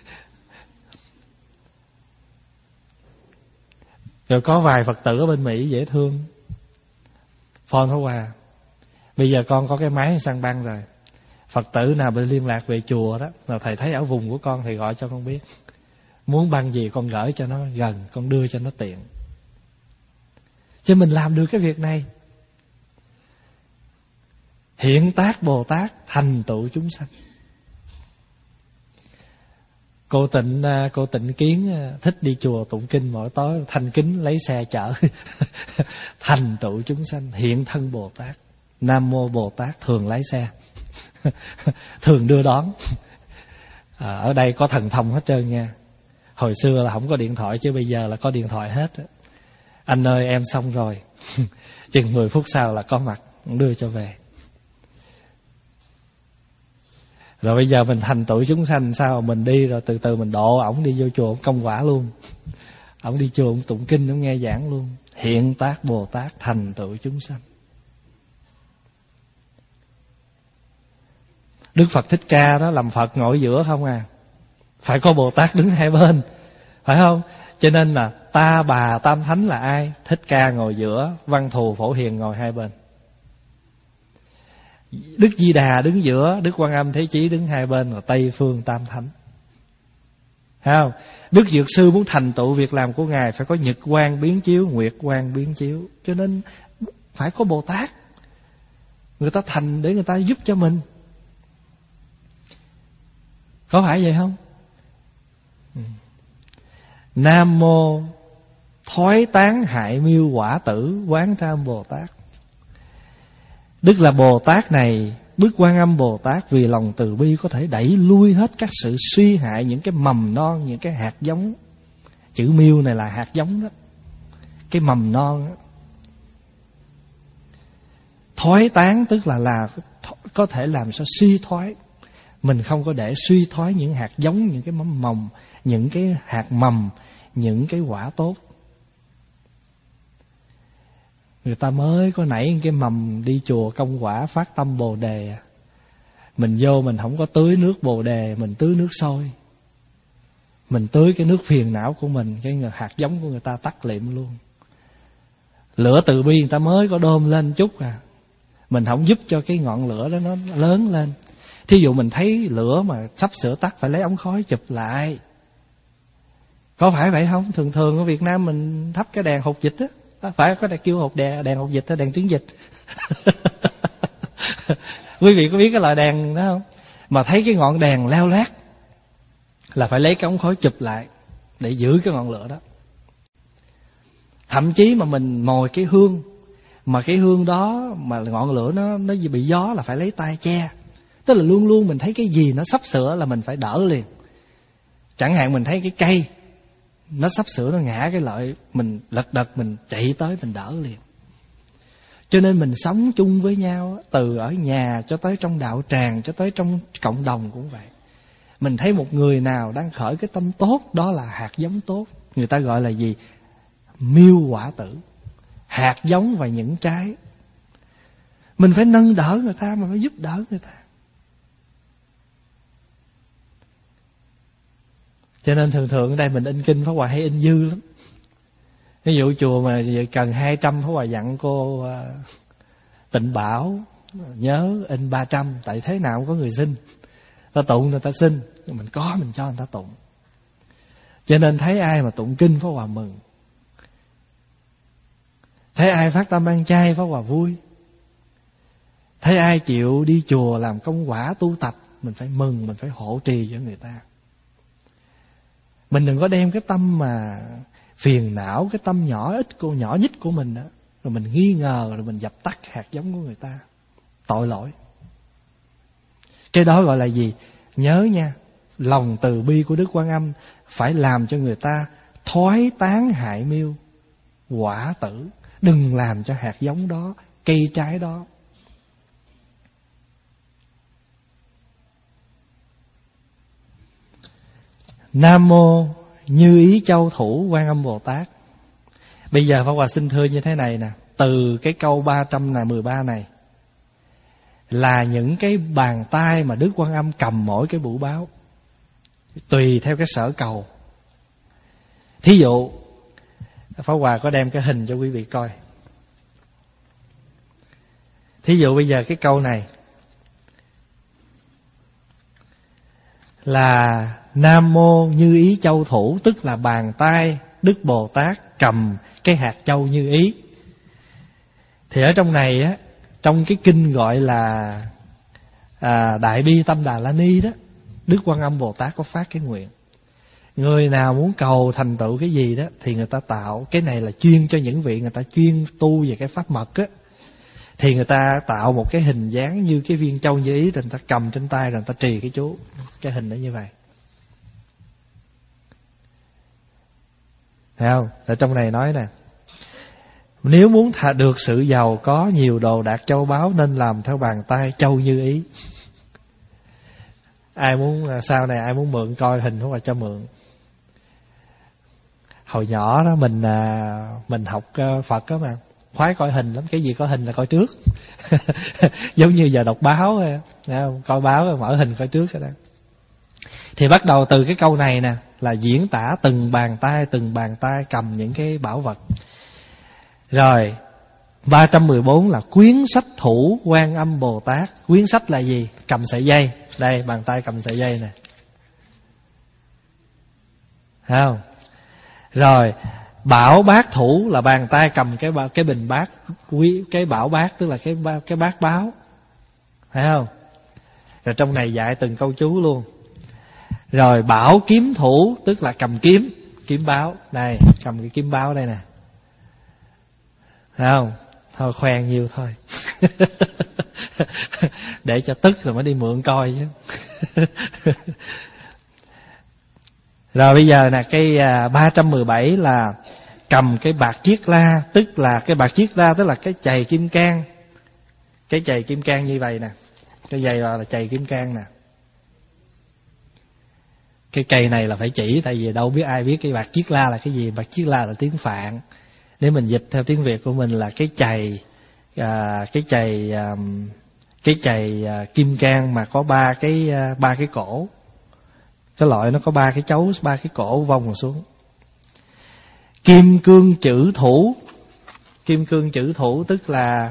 Rồi có vài Phật tử ở bên Mỹ dễ thương, phone Pháp Hòa: bây giờ con có cái máy xăng băng rồi, Phật tử nào bị liên lạc về chùa đó, nào thầy thấy ở vùng của con thì gọi cho con biết. Muốn băng gì con gửi cho nó gần, con đưa cho nó tiện. Chứ mình làm được cái việc này. Hiện tác Bồ Tát thành tựu chúng sanh. Cô Tịnh cô Tịnh Kiến thích đi chùa tụng kinh mỗi tối, thanh kính lấy xe chở. Thành tựu chúng sanh, hiện thân Bồ Tát. Nam mô Bồ Tát thường lái xe, thường đưa đón. À, ở đây có thần thông hết trơn nha. Hồi xưa là không có điện thoại, chứ bây giờ là có điện thoại hết. Anh ơi em xong rồi, chừng mười phút sau là có mặt, đưa cho về. Rồi bây giờ mình thành tựu chúng sanh sao? Mình đi rồi từ từ mình độ ổng đi vô chùa, ổng công quả luôn. Ổng đi chùa, ổng tụng kinh, ổng nghe giảng luôn. Hiện tác Bồ Tát thành tựu chúng sanh. Đức Phật Thích Ca đó làm Phật ngồi giữa không à, phải có Bồ Tát đứng hai bên, phải không? Cho nên là ta bà tam thánh là ai? Thích Ca ngồi giữa, Văn Thù Phổ Hiền ngồi hai bên. Đức Di Đà đứng giữa, Đức Quan Âm Thế Chí đứng hai bên, và Tây Phương Tam Thánh. Thấy không? Đức Dược Sư muốn thành tựu việc làm của Ngài phải có nhật quang biến chiếu, nguyệt quang biến chiếu. Cho nên phải có Bồ Tát, người ta thành để người ta giúp cho mình. Có phải vậy không? Nam mô thói tán hại miêu quả tử Quán Thế Âm Bồ Tát. Tức là Bồ Tát này, Đức Quan Âm Bồ Tát vì lòng từ bi có thể đẩy lui hết các sự suy hại, những cái mầm non, những cái hạt giống. Chữ miêu này là hạt giống đó, cái mầm non đó. Thoái tán tức là là có thể làm cho suy thoái. Mình không có để suy thoái những hạt giống, những cái mầm mầm, những cái hạt mầm, những cái quả tốt. Người ta mới có nảy cái mầm đi chùa công quả phát tâm Bồ Đề, mình vô mình không có tưới nước Bồ Đề, mình tưới nước sôi. Mình tưới cái nước phiền não của mình, cái hạt giống của người ta tắt liệm luôn. Lửa từ bi người ta mới có đôm lên chút à, mình không giúp cho cái ngọn lửa đó nó lớn lên. Thí dụ mình thấy lửa mà sắp sửa tắt, phải lấy ống khói chụp lại. Có phải vậy không? Thường thường ở Việt Nam mình thắp cái đèn hột dịch á, phải có đèn kêu hột đèn, đèn hột dịch hay đèn tiếng dịch. Quý vị có biết cái loại đèn đó không? Mà thấy cái ngọn đèn leo lét là phải lấy cái ống khói chụp lại để giữ cái ngọn lửa đó. Thậm chí mà mình mồi cái hương, mà cái hương đó mà ngọn lửa nó nó bị gió là phải lấy tay che. Tức là luôn luôn mình thấy cái gì nó sắp sửa là mình phải đỡ liền. Chẳng hạn mình thấy cái cây nó sắp sửa nó ngã cái lợi, mình lật đật mình chạy tới mình đỡ liền. Cho nên mình sống chung với nhau, từ ở nhà cho tới trong đạo tràng, cho tới trong cộng đồng cũng vậy. Mình thấy một người nào đang khởi cái tâm tốt, đó là hạt giống tốt. Người ta gọi là gì? Miêu quả tử. Hạt giống và những trái. Mình phải nâng đỡ người ta, mình phải giúp đỡ người ta. Cho nên thường thường ở đây mình in kinh Pháp Hòa hay in dư lắm. Ví dụ chùa mà cần hai trăm, Pháp Hòa dặn cô uh, Tịnh Bảo nhớ in ba trăm. Tại thế nào cũng có người xin, ta tụng người ta xin, mình có mình cho người ta tụng. Cho nên thấy ai mà tụng kinh Pháp Hòa mừng, thấy ai phát tâm ăn chay Pháp Hòa vui, thấy ai chịu đi chùa làm công quả tu tập, mình phải mừng, mình phải hộ trì cho người ta. Mình đừng có đem cái tâm mà phiền não, cái tâm nhỏ ít cô nhỏ nhất của mình đó, rồi mình nghi ngờ, rồi mình dập tắt hạt giống của người ta. Tội lỗi. Cái đó gọi là gì? Nhớ nha, lòng từ bi của Đức Quan Âm phải làm cho người ta thoái tán hại miêu quả tử. Đừng làm cho hạt giống đó, cây trái đó Nam Mô Như Ý Châu Thủ Quan Âm Bồ Tát. Bây giờ Pháp Hòa xin thưa như thế này nè. Từ cái câu ba trăm mười ba này là những cái bàn tay mà Đức Quan Âm cầm mỗi cái bửu báo, tùy theo cái sở cầu. Thí dụ Pháp Hòa có đem cái hình cho quý vị coi. Thí dụ bây giờ cái câu này là Nam Mô Như Ý Châu Thủ, tức là bàn tay Đức Bồ Tát cầm cái hạt châu như ý. Thì ở trong này á, trong cái kinh gọi là à, Đại Bi Tâm Đà La Ni đó, Đức Quan Âm Bồ Tát có phát cái nguyện, người nào muốn cầu thành tựu cái gì đó thì người ta tạo. Cái này là chuyên cho những vị người ta chuyên tu về cái pháp mật á, thì người ta tạo một cái hình dáng như cái viên châu như ý, rồi người ta cầm trên tay, rồi người ta trì cái chú. Cái hình đó như vậy, thấy không? Ở trong này nói nè, nếu muốn thà được sự giàu có nhiều đồ đạc châu báu, nên làm theo bàn tay châu như ý. Ai muốn sau này ai muốn mượn coi hình không, là cho mượn. Hồi nhỏ đó mình mình học Phật đó mà, khoái coi hình lắm, cái gì có hình là coi trước. Giống như giờ đọc báo, không? Coi báo mở hình coi trước đó. Thì bắt đầu từ cái câu này nè, là diễn tả từng bàn tay, từng bàn tay cầm những cái bảo vật. Rồi ba trăm mười bốn là quyến sách thủ Quan Âm Bồ Tát. Quyến sách là gì? Cầm sợi dây. Đây, bàn tay cầm sợi dây nè, thấy không? Rồi bảo bát thủ là bàn tay cầm cái cái bình bát, quý cái bảo bát tức là cái cái bát báo, thấy không? Rồi trong này dạy từng câu chú luôn. Rồi bảo kiếm thủ tức là cầm kiếm, kiếm báo. Đây, cầm cái kiếm báo đây nè, thấy không? Thôi khoen nhiều thôi. Để cho tức rồi mới đi mượn coi chứ. Rồi bây giờ nè, cái ba trăm mười bảy là cầm cái bạc chiết la, tức là cái bạc chiết la tức là cái chày kim cang. Cái chày kim cang như vậy nè. Cái dây là, là chày kim cang nè. Cái cây này là phải chỉ, tại vì đâu biết ai biết cái bạc chiết la là cái gì. Bạc chiết la là tiếng Phạn. Nếu mình dịch theo tiếng Việt của mình là cái chày à, cái chày à, cái chày à, kim cang mà có ba cái à, ba cái cổ. Cái loại nó có ba cái chấu, ba cái cổ vòng xuống. Kim cương chữ thủ. Kim cương chữ thủ tức là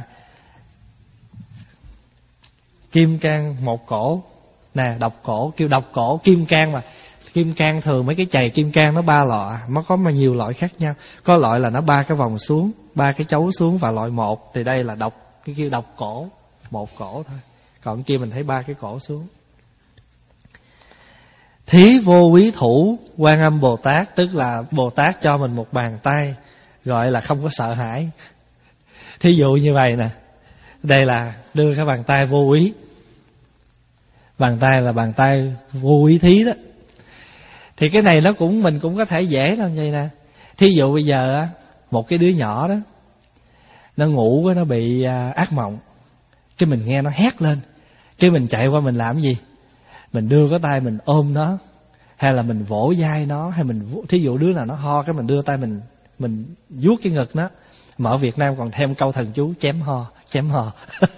kim cang một cổ nè, độc cổ, kêu độc cổ kim cang. Mà kim cang thường mấy cái chày kim cang nó ba loại, nó có mà nhiều loại khác nhau. Có loại là nó ba cái vòng xuống, ba cái chấu xuống, và loại một thì đây là độc, cái kêu độc cổ, một cổ thôi. Còn kia mình thấy ba cái cổ xuống. Thí vô quý thủ Quan Âm Bồ Tát, tức là Bồ Tát cho mình một bàn tay, gọi là không có sợ hãi. Thí dụ như vậy nè, đây là đưa cái bàn tay vô quý. Bàn tay là bàn tay vô quý thí đó. Thì cái này nó cũng mình cũng có thể dễ làm vậy nè. Thí dụ bây giờ á, một cái đứa nhỏ đó, nó ngủ nó bị ác mộng, cái mình nghe nó hét lên, cái mình chạy qua mình làm cái gì? Mình đưa cái tay mình ôm nó, hay là mình vỗ vai nó, hay mình thí dụ đứa nào nó ho, cái mình đưa tay mình mình vuốt cái ngực nó. Mà ở Việt Nam còn thêm câu thần chú chém ho, chém ho.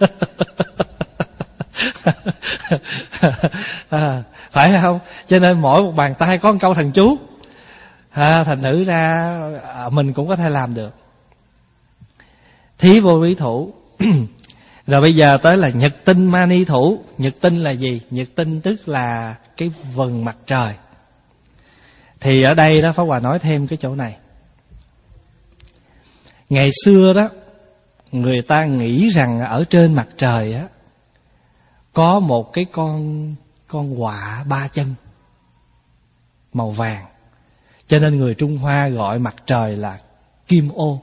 À, phải không? Cho nên mỗi một bàn tay có một câu thần chú. À, thành thử ra mình cũng có thể làm được. Thí vô quý thủ. Rồi bây giờ tới là nhật tinh mani thủ. Nhật tinh là gì? Nhật tinh tức là cái vầng mặt trời. Thì ở đây đó Pháp Hòa nói thêm cái chỗ này. Ngày xưa đó, người ta nghĩ rằng ở trên mặt trời á có một cái con con quạ ba chân màu vàng, cho nên người Trung Hoa gọi mặt trời là Kim Ô.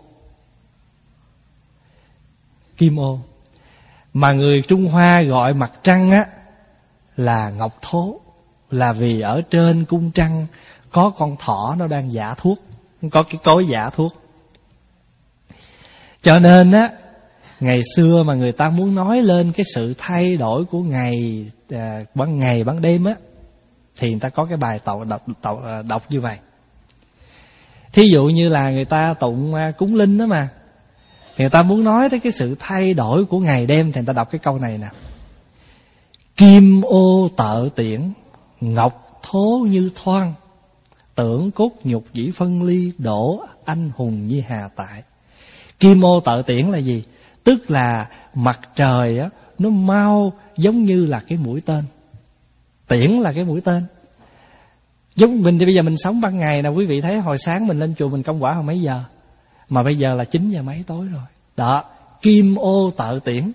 Kim Ô. Mà người Trung Hoa gọi mặt trăng á là Ngọc Thố, là vì ở trên cung trăng có con thỏ nó đang giả thuốc, có cái cối giả thuốc. Cho nên á, ngày xưa mà người ta muốn nói lên cái sự thay đổi của ngày à, ban ngày ban đêm á, thì người ta có cái bài tụng đọc, đọc, đọc như vậy. Thí dụ như là người ta tụng cúng linh đó mà, người ta muốn nói tới cái sự thay đổi của ngày đêm thì người ta đọc cái câu này nè: Kim ô tợ tiễn, ngọc thố như thoan, tưởng cốt nhục dĩ phân ly, đổ anh hùng như hà tại. Kim ô tợ tiễn là gì? Tức là mặt trời á, nó mau giống như là cái mũi tên. Tiễn là cái mũi tên. Giống mình thì bây giờ mình sống ban ngày nè, quý vị thấy hồi sáng mình lên chùa mình công quả hồi mấy giờ? Mà bây giờ là chín giờ mấy tối rồi. Đó, kim ô tợ tiễn.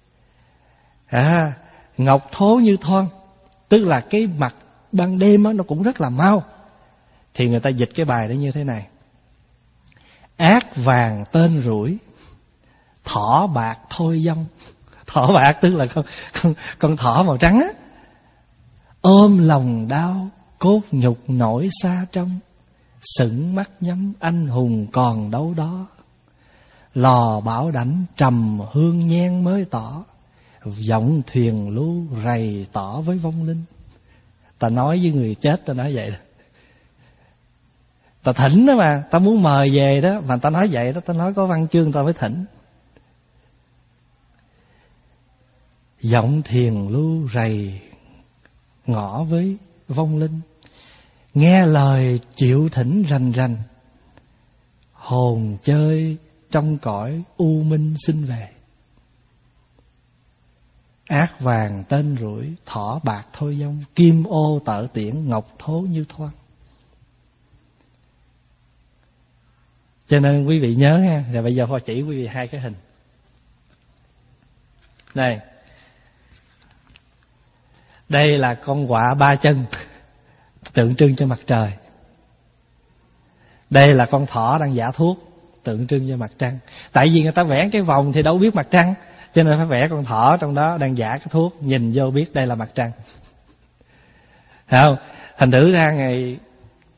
À, ngọc thố như thoan, tức là cái mặt ban đêm á, nó cũng rất là mau. Thì người ta dịch cái bài đó như thế này: ác vàng tên rủi, thỏ bạc thôi dông. Thỏ bạc tức là con, con, con thỏ màu trắng á. Ôm lòng đau, cốt nhục nổi xa trong, sững mắt nhắm anh hùng còn đâu đó. Lò bảo đảnh trầm hương nhang mới tỏ, giọng thuyền lưu rầy tỏ với vong linh. Ta nói với người chết ta nói vậy đó. Ta thỉnh đó mà, ta muốn mời về đó, mà ta nói vậy đó, ta nói có văn chương ta mới thỉnh. Giọng thiền lưu rầy ngõ với vong linh, nghe lời chịu thỉnh rành rành, hồn chơi trong cõi u minh xin về. Ác vàng tên rủi, thỏ bạc thôi dông, kim ô tợ tiễn, ngọc thố như thoan. Cho nên quý vị nhớ ha. Rồi bây giờ Hoa chỉ quý vị hai cái hình. Đây, đây là con quạ ba chân, tượng trưng cho mặt trời. Đây là con thỏ đang giả thuốc, tượng trưng cho mặt trăng. Tại vì người ta vẽ cái vòng thì đâu biết mặt trăng, cho nên phải vẽ con thỏ trong đó đang giả cái thuốc, nhìn vô biết đây là mặt trăng. Thấy không? Thành thử ra ngày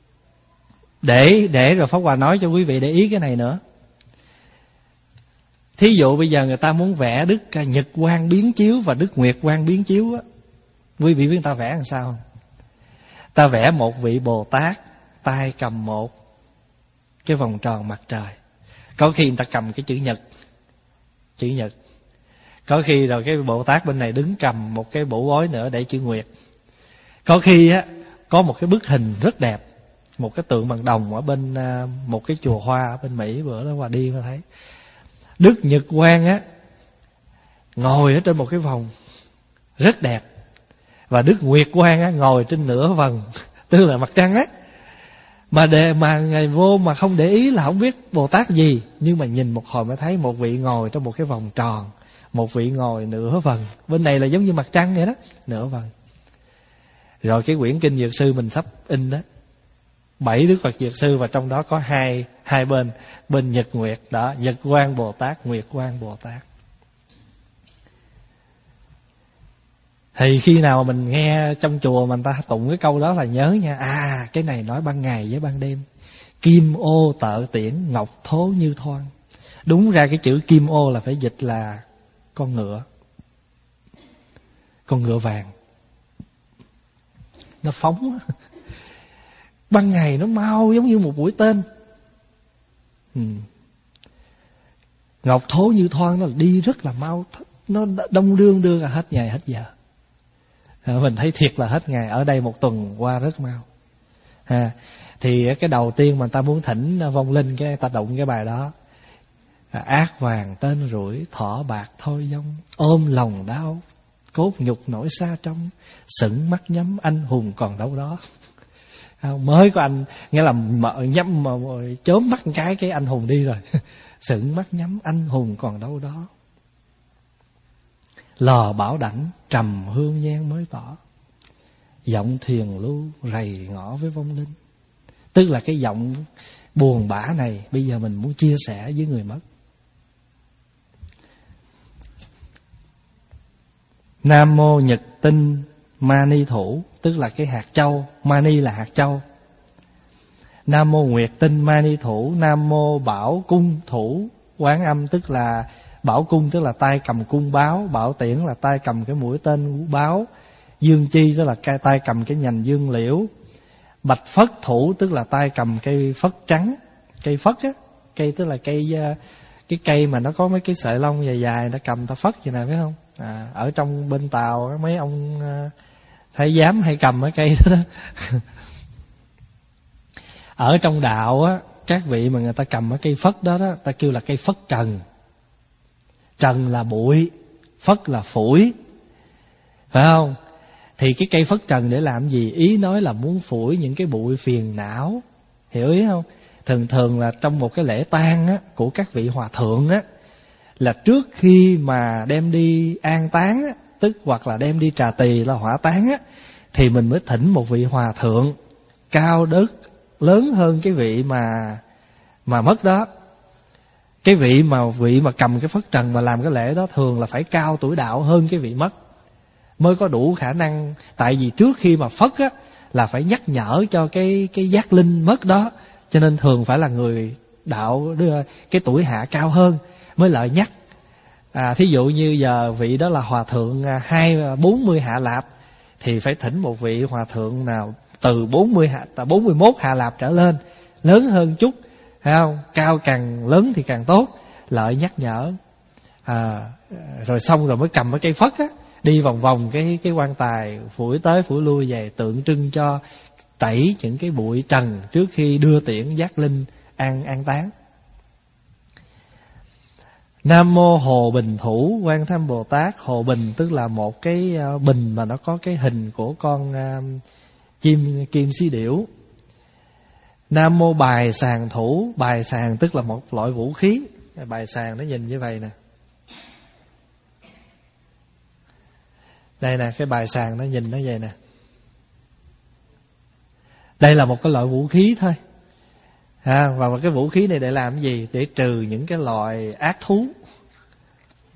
Để để rồi Pháp Hòa nói cho quý vị để ý cái này nữa. Thí dụ bây giờ người ta muốn vẽ Đức Nhật Quang biến chiếu và Đức Nguyệt Quang biến chiếu á, quý vị biết người ta vẽ làm sao không? Ta vẽ một vị Bồ Tát tay cầm một cái vòng tròn mặt trời. Có khi người ta cầm cái chữ nhật, chữ nhật. Có khi rồi cái Bồ Tát bên này đứng cầm một cái bổ bối nữa để chữ nguyệt. Có khi á có một cái bức hình rất đẹp, một cái tượng bằng đồng ở bên một cái chùa Hoa ở bên Mỹ, bữa đó qua đi mà thấy Đức Nhật Quang á ngồi ở trên một cái vòng rất đẹp, và Đức Nguyệt Quang á ngồi trên nửa vầng, tức là mặt trăng á. Mà để mà ngày vô mà không để ý là không biết Bồ Tát gì, nhưng mà nhìn một hồi mới thấy một vị ngồi trong một cái vòng tròn, một vị ngồi nửa vầng. Bên này là giống như mặt trăng vậy đó, nửa vầng. Rồi cái quyển kinh Dược Sư mình sắp in đó, bảy Đức Phật Dược Sư, và trong đó có hai hai bên, bên Nhật Nguyệt đó, Nhật Quang Bồ Tát, Nguyệt Quang Bồ Tát. Thì khi nào mình nghe trong chùa mà người ta tụng cái câu đó là nhớ nha. À, cái này nói ban ngày với ban đêm. Kim ô tợ tiễn, ngọc thố như thoan. Đúng ra cái chữ kim ô là phải dịch là con ngựa, con ngựa vàng. Nó phóng ban ngày nó mau giống như một mũi tên. ừ. Ngọc thố như thoan, nó đi rất là mau, nó đông đương đương là hết ngày hết giờ. À, mình thấy thiệt là hết ngày. Ở đây một tuần qua rất mau. à, Thì cái đầu tiên mà ta muốn thỉnh vong linh, cái ta đụng cái bài đó. à, Ác vàng tên rủi, thỏ bạc thôi dông, ôm lòng đau, cốt nhục nổi xa trong, sững mắt nhắm anh hùng còn đâu đó. à, Mới có anh, nghĩa là mở, nhắm mà chớm mắt một cái cái anh hùng đi rồi. Sững mắt nhắm anh hùng còn đâu đó. Lò bảo đảnh trầm hương nhang mới tỏ, giọng thiền lưu rầy ngõ với vong linh. Tức là cái giọng buồn bã này bây giờ mình muốn chia sẻ với người mất. Nam mô Nhật Tinh Mani Thủ, tức là cái hạt châu. Mani là hạt châu. Nam mô Nguyệt Tinh Mani Thủ. Nam mô Bảo Cung Thủ Quán Âm, tức là Bảo Cung tức là tay cầm cung báo, Bảo Tiễn là tay cầm cái mũi tên báo, Dương Chi tức là cái tay cầm cái nhành dương liễu, Bạch Phất Thủ tức là tay cầm cây phất trắng. Cây phất á, cây tức là cây cái cây mà nó có mấy cái sợi lông dài dài, nó cầm ta phất vậy nè, phải không? À, ở trong bên Tàu mấy ông thái giám hay cầm cái cây đó, đó. Ở trong đạo á, các vị mà người ta cầm cái cây phất đó đó, ta kêu là cây phất trần. Trần là bụi, phất là phủi, phải không? Thì cái cây phất trần để làm gì? Ý nói là muốn phủi những cái bụi phiền não, hiểu ý không? Thường thường là trong một cái lễ tang á, của các vị hòa thượng á, là trước khi mà đem đi an táng á, tức hoặc là đem đi trà tỳ là hỏa táng á, thì mình mới thỉnh một vị hòa thượng cao đức lớn hơn cái vị mà mà mất đó. Cái vị mà vị mà cầm cái phất trần mà làm cái lễ đó thường là phải cao tuổi đạo hơn cái vị mất, mới có đủ khả năng. Tại vì trước khi mà phất á là phải nhắc nhở cho cái cái giác linh mất đó, cho nên thường phải là người đạo đưa cái tuổi hạ cao hơn mới lợi nhắc. À, thí dụ như giờ vị đó là hòa thượng hai bốn mươi hạ lạp, thì phải thỉnh một vị hòa thượng nào từ bốn mươi hạ, bốn mươi mốt hạ lạp trở lên, lớn hơn chút, thấy không? Cao càng lớn thì càng tốt, lợi nhắc nhở. À, rồi xong rồi mới cầm cái cây phất á, đi vòng vòng cái cái quan tài, phủi tới phủi lui về, tượng trưng cho tẩy những cái bụi trần trước khi đưa tiễn giác linh an an táng. Nam mô Hồ Bình Thủ Quan Tham Bồ Tát. Hồ Bình tức là một cái bình mà nó có cái hình của con chim kim xí điểu. Nam mô Bài Sàng Thủ. Bài sàng tức là một loại vũ khí. Bài sàng nó nhìn như vậy nè. Đây nè, cái bài sàng nó nhìn nó vậy nè. Đây là một cái loại vũ khí thôi. À, và cái vũ khí này để làm cái gì? Để trừ những cái loại ác thú. ừ.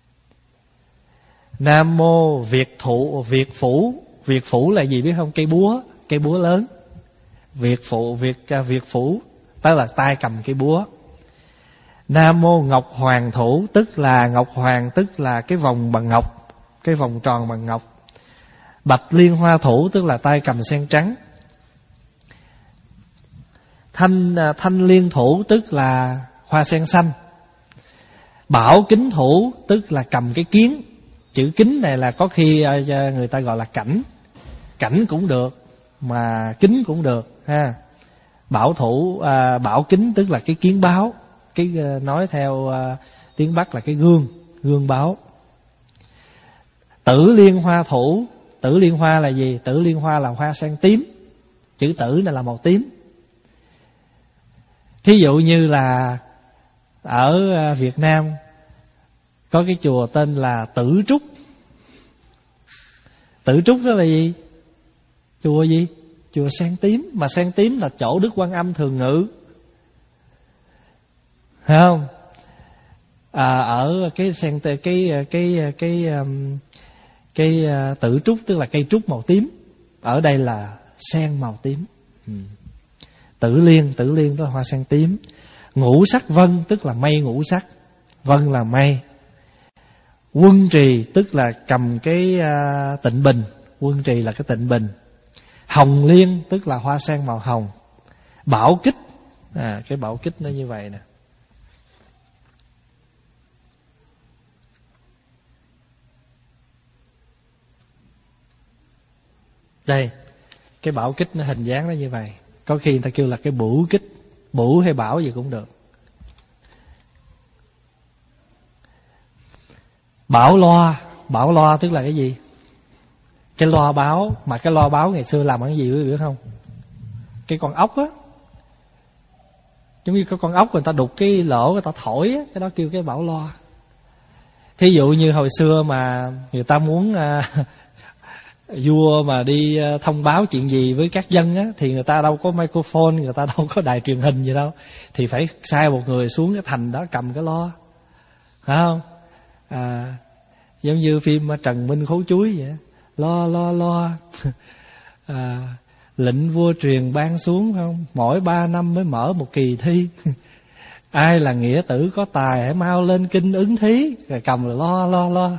Nam mô Việt Thụ Việt Phủ. Việt Phủ là gì biết không? Cây búa, cây búa lớn. Việt Phụ Việt Việt Phủ tức là tay cầm cây búa. Nam Mô Ngọc Hoàng Thủ, tức là Ngọc Hoàng tức là cái vòng bằng ngọc, cái vòng tròn bằng ngọc. Bạch Liên Hoa Thủ tức là tay cầm sen trắng. Thanh Thanh Liên Thủ tức là hoa sen xanh. Bảo Kính Thủ tức là cầm cái kiến. Chữ kính này là có khi người ta gọi là cảnh. Cảnh cũng được, mà kính cũng được ha. Bảo thủ à, bảo kính tức là cái kiến báo. Cái nói theo à, tiếng Bắc là cái gương, gương báo. Tử Liên Hoa Thủ, Tử Liên Hoa là gì? Tử Liên Hoa là hoa sen tím. Chữ tử này là màu tím. Thí dụ như là ở Việt Nam có cái chùa tên là Tử Trúc. Tử Trúc đó là gì? Chùa gì? Chùa sen tím. Mà sen tím là chỗ Đức Quan Âm thường ngự, phải không? À, ở cái sen cái cái cái cái um, cái uh, Tử Trúc tức là cây trúc màu tím. Ở đây là sen màu tím. Ừ. Tử Liên, Tử Liên tức là hoa sen tím. Ngũ sắc vân tức là mây ngũ sắc. Vân là mây. Quân trì tức là cầm cái uh, tịnh bình. Quân trì là cái tịnh bình. Hồng liên tức là hoa sen màu hồng. Bảo kích, à, cái bảo kích nó như vậy nè. Đây, cái bảo kích nó hình dáng nó như vậy. Có khi người ta kêu là cái bửu kích, bửu hay bảo gì cũng được. Bảo loa, bảo loa tức là cái gì? Cái loa báo, mà cái loa báo ngày xưa làm bằng cái gì quý vị biết không? Cái con ốc á. Giống như có con ốc người ta đục cái lỗ người ta thổi á, cái đó kêu cái bảo loa. Thí dụ như hồi xưa mà người ta muốn à, vua mà đi thông báo chuyện gì với các dân á, thì người ta đâu có microphone, người ta đâu có đài truyền hình gì đâu, thì phải sai một người xuống cái thành đó cầm cái loa, phải không? À, giống như phim Trần Minh Khấu Chuối vậy, lo lo lo à, lệnh vua truyền ban xuống, phải không? Mỗi ba năm mới mở một kỳ thi. Ai là nghĩa tử có tài hãy mau lên kinh ứng thí, rồi cầm rồi lo lo lo.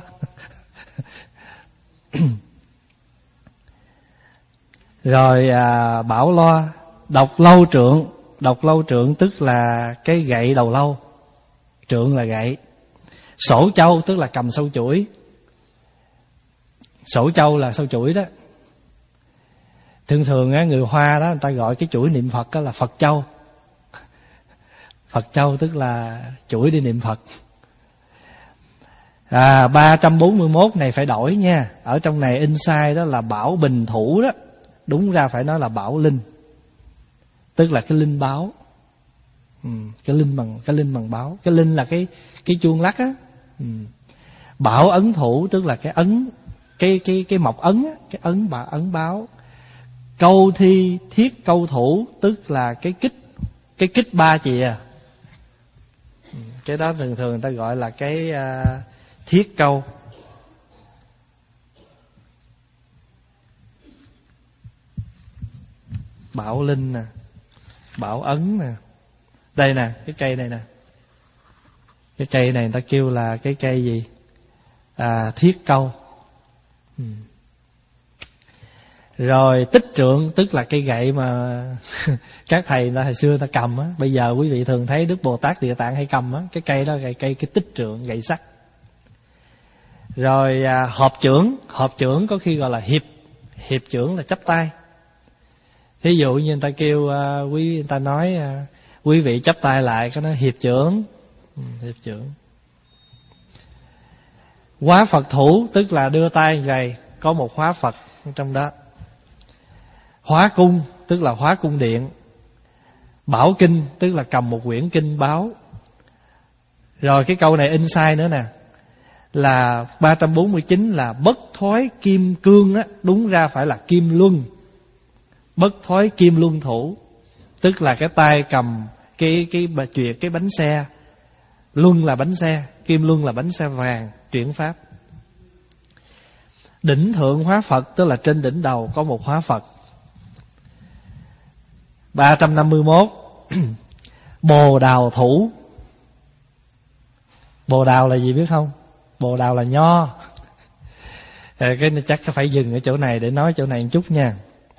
Rồi à, bảo loa. Độc lâu trượng, độc lâu trượng tức là cái gậy đầu lâu, trượng là gậy. Sổ châu tức là cầm sâu chuỗi. Sổ châu là sâu chuỗi đó. Thường thường á, người Hoa đó người ta gọi cái chuỗi niệm Phật đó là Phật châu. Phật châu tức là chuỗi đi niệm Phật. À, ba trăm bốn mươi mốt này phải đổi nha. Ở trong này in sai đó là Bảo Bình Thủ đó. Đúng ra phải nói là Bảo Linh, tức là cái linh báo. Ừ, cái linh bằng cái linh bằng báo. Cái linh là cái cái chuông lắc á. Ừ. Bảo Ấn Thủ tức là cái ấn, cái cái cái mộc ấn á, cái ấn bà ấn báo. Câu thi thiết câu thủ tức là cái kích, cái kích ba chìa. Ừ, cái đó thường thường người ta gọi là cái uh, thiết câu. Bảo Linh nè, Bảo Ấn nè. Đây nè, cái cây này nè. Cái cây này người ta kêu là cái cây gì? À, thiết câu. Ừ. Rồi tích trượng tức là cây gậy mà các thầy ta hồi xưa ta cầm á. Bây giờ quý vị thường thấy Đức Bồ Tát Địa Tạng hay cầm á. Cái cây đó, cây, cây cái tích trượng, gậy sắt. Rồi à, hộp chưởng. Hộp chưởng có khi gọi là hiệp. Hiệp chưởng là chắp tay. Thí dụ như người ta kêu uh, quý người ta nói uh, quý vị chắp tay lại, cái nó hiệp chưởng. Ừ, hiệp chưởng. Hóa Phật thủ tức là đưa tay gầy, có một hóa Phật trong đó. Hóa cung tức là hóa cung điện. Bảo kinh tức là cầm một quyển kinh báo. Rồi cái câu này in sai nữa nè, là ba trăm bốn mươi chín là bất thoái kim cương á, đúng ra phải là kim luân. Bất thoái kim luân thủ tức là cái tay cầm cái cái bà chuyển cái bánh xe. Luân là bánh xe, kim luân là bánh xe vàng chuyển pháp. Đỉnh thượng hóa Phật tức là trên đỉnh đầu có một hóa Phật. ba trăm năm mươi mốt Bồ đào thủ. Bồ đào là gì biết không? Bồ đào là nho. Cái này chắc phải dừng ở chỗ này để nói chỗ này một chút nha.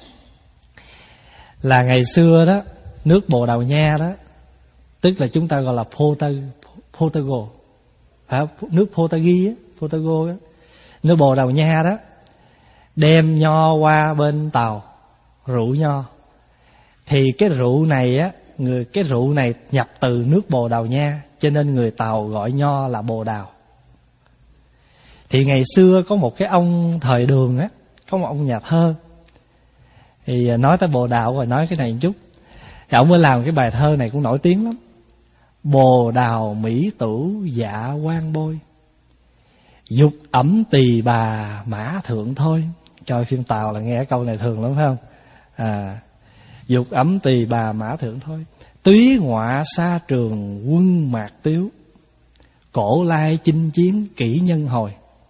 Là ngày xưa đó, nước Bồ Đào Nha đó, tức là chúng ta gọi là Portugal, à, nước Portuguese, Portugal đó, nước Bồ Đào Nha đó, đem nho qua bên Tàu rượu nho. Thì cái rượu này á, người cái rượu này nhập từ nước Bồ Đào Nha, cho nên người Tàu gọi nho là Bồ Đào. Thì ngày xưa có một cái ông thời Đường á, có một ông nhà thơ, thì nói tới Bồ Đào rồi nói cái này một chút. Thì ông mới làm cái bài thơ này cũng nổi tiếng lắm. Bồ đào mỹ tử dạ quan bôi, dục ẩm tỳ bà mã thượng thôi. Coi phim Tàu là nghe cái câu này thường lắm phải không? À, dục ẩm tỳ bà mã thượng thôi, túy ngọa xa trường quân mạc tiếu, cổ lai chinh chiến kỷ nhân hồi.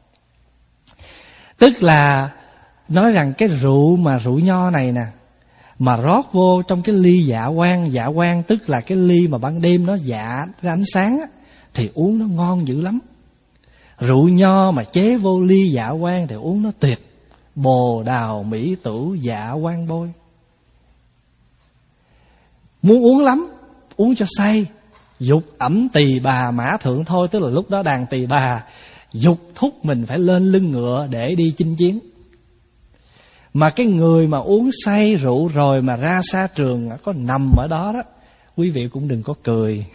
Tức là nói rằng cái rượu mà rượu nho này nè, mà rót vô trong cái ly dạ quang, dạ quang tức là cái ly mà ban đêm nó dạ ra ánh sáng á, thì uống nó ngon dữ lắm. Rượu nho mà chế vô ly dạ quang thì uống nó tuyệt. Bồ đào mỹ tử dạ quang bôi. Muốn uống lắm, uống cho say. Dục ẩm tỳ bà mã thượng thôi, tức là lúc đó đàn tỳ bà dục thúc mình phải lên lưng ngựa để đi chinh chiến. Mà cái người mà uống say rượu rồi mà ra xa trường có nằm ở đó đó, quý vị cũng đừng có cười.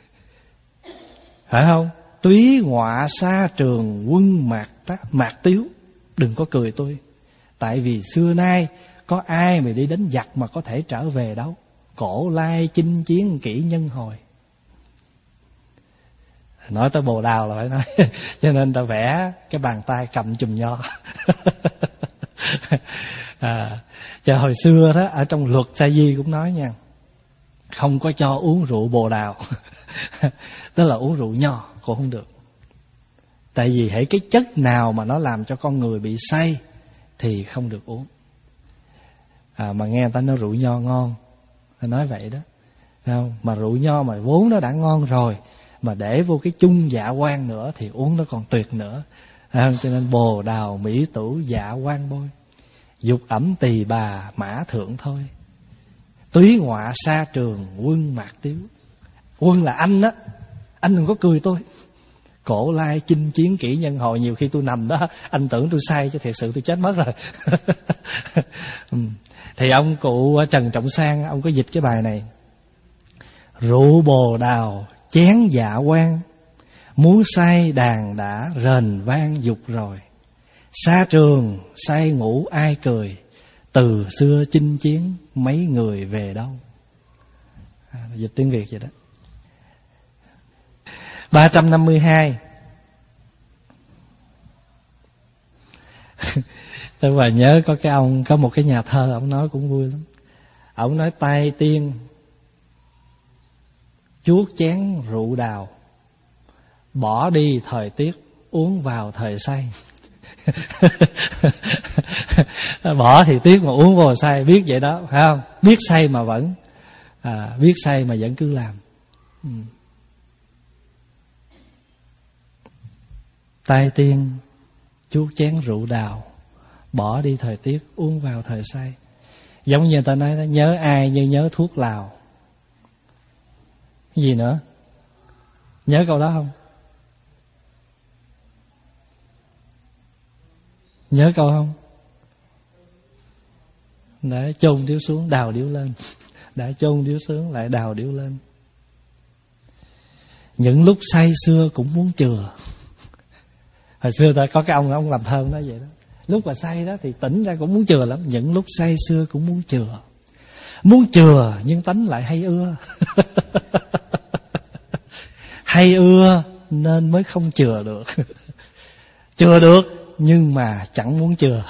Phải không? Túy ngọa xa trường quân mạc mạc tiếu. Đừng có cười tôi. Tại vì xưa nay có ai mà đi đánh giặc mà có thể trở về đâu. Cổ lai chinh chiến kỷ nhân hồi. Nói tới Bồ Đào là phải nói. Cho nên ta vẽ cái bàn tay cầm chùm nho. À, cho hồi xưa đó, ở trong luật Sa Di cũng nói nha, không có cho uống rượu Bồ Đào. Tức là uống rượu nho cũng không được. Tại vì hễ cái chất nào mà nó làm cho con người bị say thì không được uống. À, mà nghe người ta nói rượu nho ngon, ta nói vậy đó, không? Mà rượu nho mà vốn nó đã ngon rồi, mà để vô cái chung dạ quang nữa thì uống nó còn tuyệt nữa. À, cho nên Bồ Đào mỹ tử dạ quang bôi, dục ẩm tỳ bà mã thượng thôi, túy ngọa xa trường quân mạc tiếu. Quân là anh đó, anh đừng có cười tôi. Cổ lai chinh chiến kỷ nhân hồi. Nhiều khi tôi nằm đó, anh tưởng tôi say chứ thiệt sự tôi chết mất rồi. Thì ông cụ Trần Trọng Sang, ông có dịch cái bài này: rượu Bồ Đào chén dạ quang, muốn say đàn đã rền vang dục rồi. Xa trường say ngủ ai cười, từ xưa chinh chiến mấy người về đâu. À, dịch tiếng Việt vậy đó. ba trăm năm mươi hai. Tôi và nhớ có cái ông, có một cái nhà thơ, ông nói cũng vui lắm. Ông nói tay tiên chuốt chén rượu đào, bỏ đi thời tiết uống vào thời say. Bỏ thì tiếc mà uống vào say, biết vậy đó, phải không? Biết say mà vẫn à, biết say mà vẫn cứ làm. ừ. Tai tiên chuốt chén rượu đào, bỏ đi thời tiết uống vào thời say. Giống như ta nói đó, nhớ ai như nhớ thuốc lào. Cái gì nữa? Nhớ câu đó không? Nhớ câu không? Đã chôn điếu xuống đào điếu lên. Đã chôn điếu xuống lại đào điếu lên. Những lúc say xưa cũng muốn chừa. Hồi xưa ta có cái ông ông làm thơ nói vậy đó. Lúc mà say đó thì tỉnh ra cũng muốn chừa lắm. Những lúc say xưa cũng muốn chừa. Muốn chừa nhưng tánh lại hay ưa. Hay ưa nên mới không chừa được. Chừa được nhưng mà chẳng muốn chừa.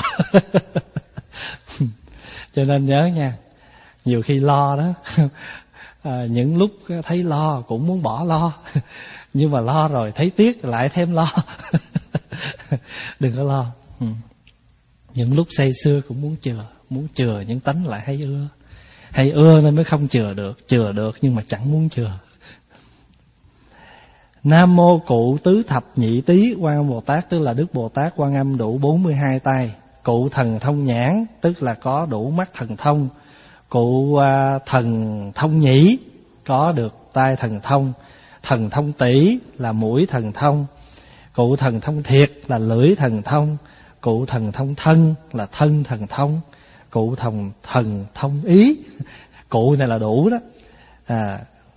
Cho nên nhớ nha, nhiều khi lo đó, à, những lúc thấy lo cũng muốn bỏ lo, nhưng mà lo rồi thấy tiếc lại thêm lo. Đừng có lo. ừ. Những lúc say xưa cũng muốn chừa, muốn chừa nhưng tánh lại hay ưa. Hay ưa nên mới không chừa được, chừa được nhưng mà chẳng muốn chừa. Nam mô Cụ Tứ Thập Nhị Tý Quan Âm Bồ Tát, tức là Đức Bồ Tát Quan Âm đủ bốn mươi hai tay. Cụ Thần Thông Nhãn, tức là có đủ mắt thần thông. Cụ à, Thần Thông Nhĩ, có được tai thần thông. Thần Thông Tỷ là mũi thần thông. Cụ Thần Thông Thiệt là lưỡi thần thông. Cụ Thần Thông Thân là thân thần thông. Cụ Thần Thần Thông Ý, cụ này là đủ đó. À,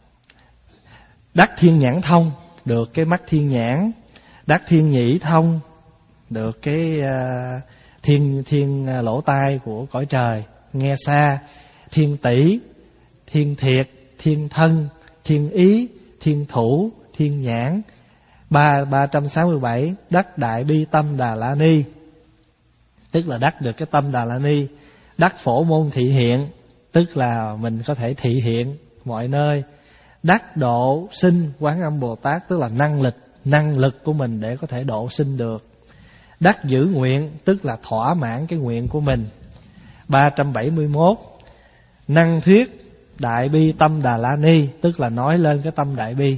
Đắc Thiên Nhãn Thông, được cái mắt thiên nhãn. Đắc Thiên Nhĩ Thông, được cái uh, thiên thiên lỗ tai của cõi trời, nghe xa. Thiên Tỷ, Thiên Thiệt, Thiên Thân, Thiên Ý, Thiên Thủ, Thiên Nhãn. ba ba trăm sáu mươi bảy đắc Đại Bi Tâm Đà La Ni, tức là đắc được cái tâm Đà La Ni. Đắc Phổ Môn Thị Hiện, tức là mình có thể thị hiện mọi nơi. Đắc Độ Sinh Quán Âm Bồ Tát, tức là năng lực năng lực của mình để có thể độ sinh được. Đắc Giữ Nguyện, tức là thỏa mãn cái nguyện của mình. ba trăm bảy mươi mốt năng thuyết Đại Bi Tâm Đà La Ni, tức là nói lên cái tâm Đại Bi.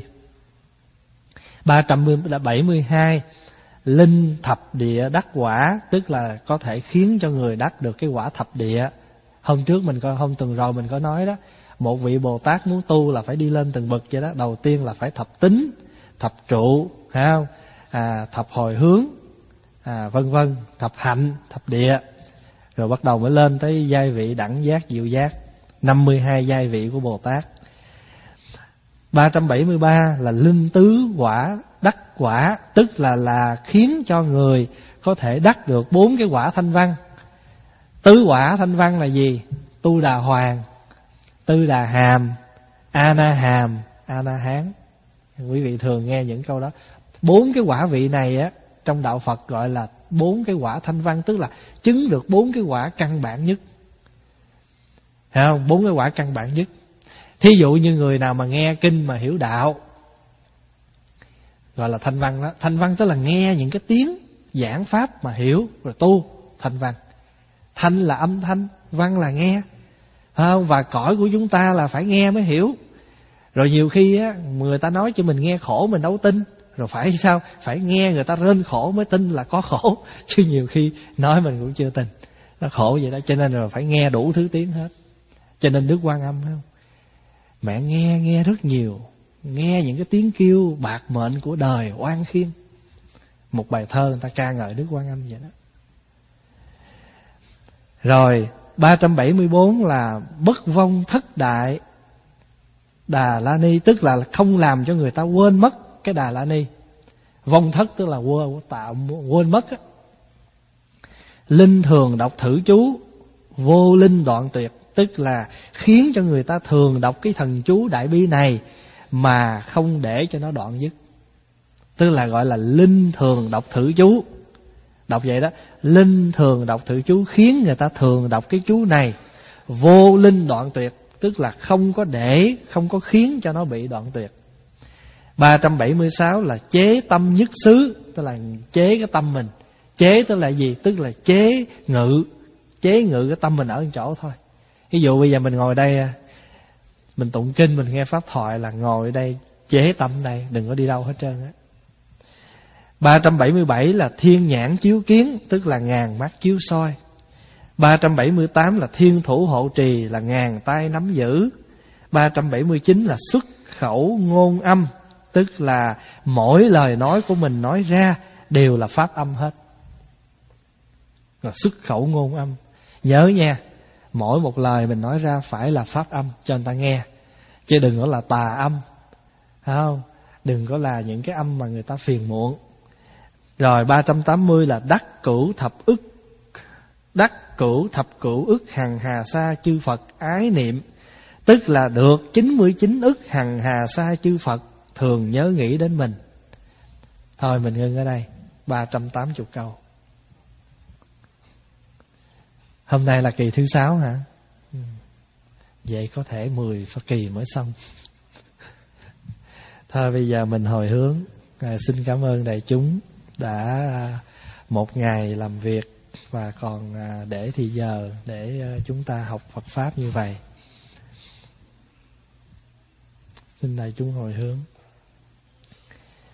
ba trăm bảy mươi hai linh thập địa đắc quả, tức là có thể khiến cho người đắc được cái quả thập địa. Hôm trước mình có hôm tuần rồi mình có nói đó, một vị Bồ Tát muốn tu là phải đi lên từng bậc vậy đó. Đầu tiên là phải thập tính, thập trụ, phải không? À, thập hồi hướng, à, vân vân, thập hạnh, thập địa, rồi bắt đầu mới lên tới giai vị đẳng giác, diệu giác, năm mươi hai giai vị của Bồ Tát. ba trăm bảy mươi ba là linh tứ quả đắc quả, tức là là khiến cho người có thể đắc được bốn cái quả thanh văn. Tứ quả thanh văn là gì? Tu Đà Hoàng, Tư Đà Hàm, A Na Hàm, A Na Hán. Quý vị thường nghe những câu đó. Bốn cái quả vị này á, trong đạo Phật gọi là bốn cái quả thanh văn, tức là chứng được bốn cái quả căn bản nhất. Thấy không? Bốn cái quả căn bản nhất. Thí dụ như người nào mà nghe kinh mà hiểu đạo, gọi là thanh văn đó. Thanh văn tức là nghe những cái tiếng giảng pháp mà hiểu rồi tu, thanh văn. Thanh là âm thanh, văn là nghe, không? Và cõi của chúng ta là phải nghe mới hiểu. Rồi nhiều khi á, người ta nói cho mình nghe khổ mình đâu tin. Rồi phải sao? Phải nghe người ta rên khổ mới tin là có khổ. Chứ nhiều khi nói mình cũng chưa tin. Nó khổ vậy đó. Cho nên rồi phải nghe đủ thứ tiếng hết. Cho nên Đức Quan Âm, phải không? Mẹ nghe, nghe rất nhiều. Nghe những cái tiếng kêu bạc mệnh của đời oan khiên. Một bài thơ người ta ca ngợi Đức Quan Âm vậy đó. Rồi ba trăm bảy mươi bốn là bất vong thất đại Đà La Ni, tức là không làm cho người ta quên mất cái Đà La Ni. Vong thất tức là quên, tạo, quên mất á. Linh thường đọc thử chú vô linh đoạn tuyệt, tức là khiến cho người ta thường đọc cái thần chú Đại Bi này mà không để cho nó đoạn dứt. Tức là gọi là linh thường đọc thử chú. Đọc vậy đó, linh thường đọc thử chú khiến người ta thường đọc cái chú này vô linh đoạn tuyệt, tức là không có để, không có khiến cho nó bị đoạn tuyệt. ba trăm bảy mươi sáu là chế tâm nhất xứ, tức là chế cái tâm mình. Chế tức là gì? Tức là chế ngự, chế ngự cái tâm mình ở một chỗ thôi. Ví dụ bây giờ mình ngồi đây, mình tụng kinh, mình nghe pháp thoại là ngồi đây, chế tâm đây, đừng có đi đâu hết trơn á. ba trăm bảy mươi bảy là thiên nhãn chiếu kiến, tức là ngàn mắt chiếu soi. ba trăm bảy mươi tám là thiên thủ hộ trì, là ngàn tay nắm giữ. ba trăm bảy mươi chín là xuất khẩu ngôn âm, tức là mỗi lời nói của mình nói ra đều là pháp âm hết. Là xuất khẩu ngôn âm. Nhớ nha, mỗi một lời mình nói ra phải là pháp âm cho người ta nghe, chứ đừng có là tà âm, không? Đừng có là những cái âm mà người ta phiền muộn. Rồi ba trăm tám mươi là đắc cửu thập ức, đắc cửu thập cửu ức hằng hà sa chư Phật ái niệm, tức là được chín mươi chín ức hằng hà sa chư Phật thường nhớ nghĩ đến mình. Thôi mình ngưng ở đây, ba trăm tám mươi câu. Hôm nay là kỳ thứ sáu hả? Vậy có thể mười kỳ mới xong. Thôi bây giờ mình hồi hướng. À, xin cảm ơn đại chúng đã một ngày làm việc và còn để thì giờ để chúng ta học Phật Pháp như vậy. Xin đại chúng hồi hướng.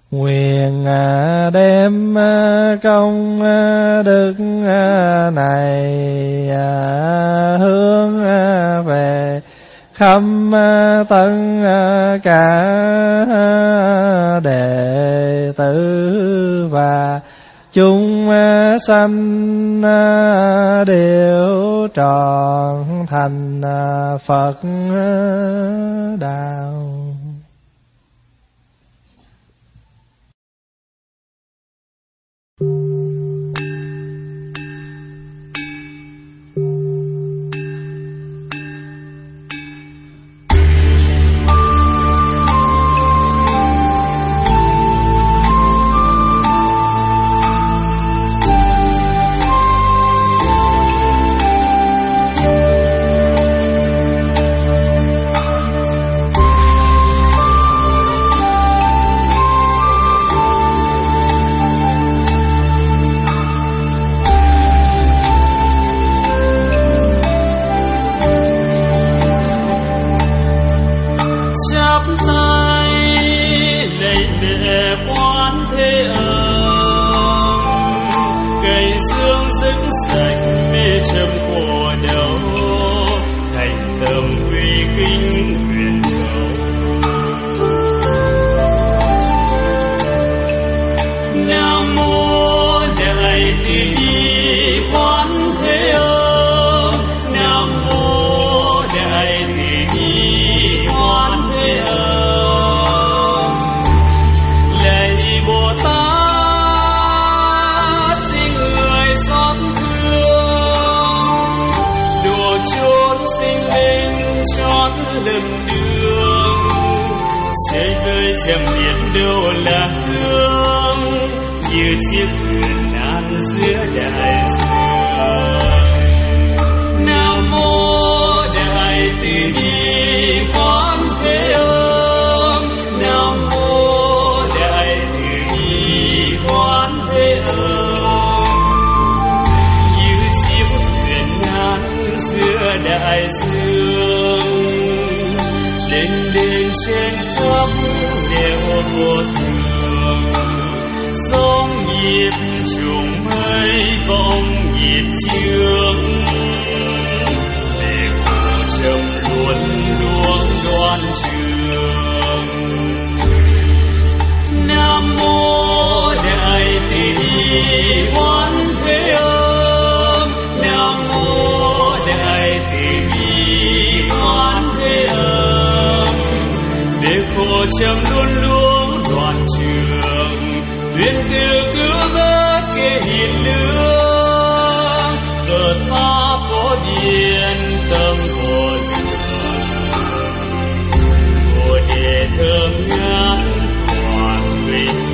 nguyện đem công đức này hướng về khắp tất cả đệ tử và chúng sanh đều trọn thành Phật đạo. Chấm luôn luôn đoạn trường duyên từ cứu vớt kê hiền lương cờ ta có điên tâm của của địa thơm ngát hoàn nguyện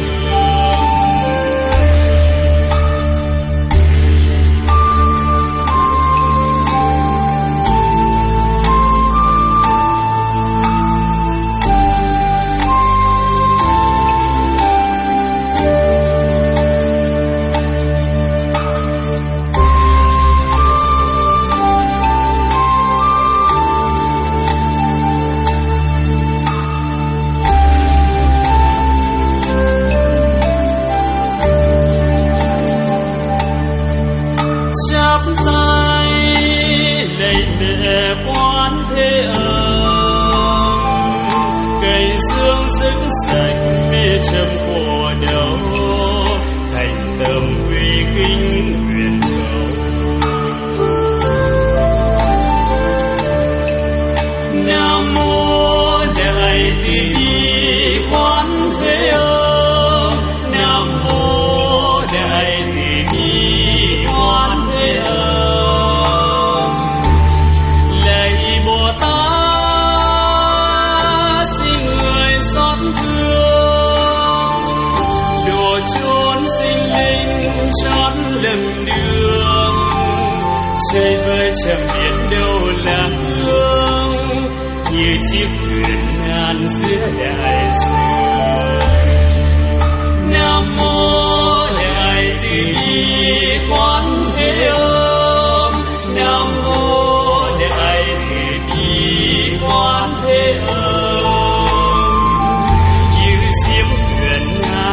chẳng biết đâu là hương như chiếc thuyền ngàn giữa đại dương. Nam mô Đại Từ Bi Quán Thế Âm, Nam mô Đại Từ Bi Quán Thế Âm, như chiếc thuyền ngàn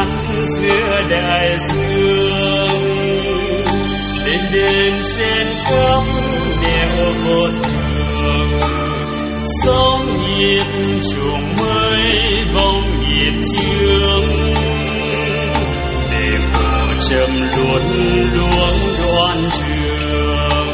sóng nhiệt chuồng mây vòng nhiệt chương để phù trầm luôn luống đoan trường.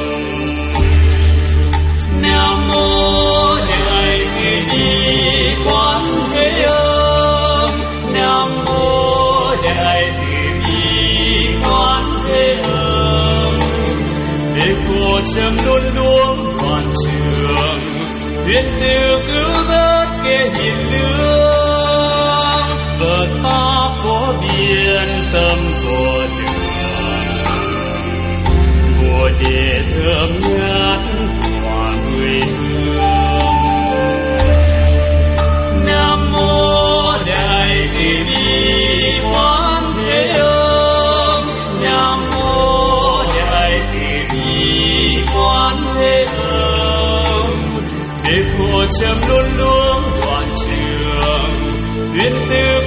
Nam mô Đại Từ Nhi Quán Thế Âm, Nam mô Đại Từ Nhi Quán Thế Âm, để phù trầm luôn luống đoan trường, thuyết từ cứu vớt kẻ hiền lương, vợ ta có biên tâm của đường, mùa địa thơm ngát hòa người hương. Nam mô Đại Từ Nhi Quán Thế Âm, Nam mô Đại Từ Nhi Quán Thế Âm, để phù trầm luôn luống đoạn trường, thuyết từ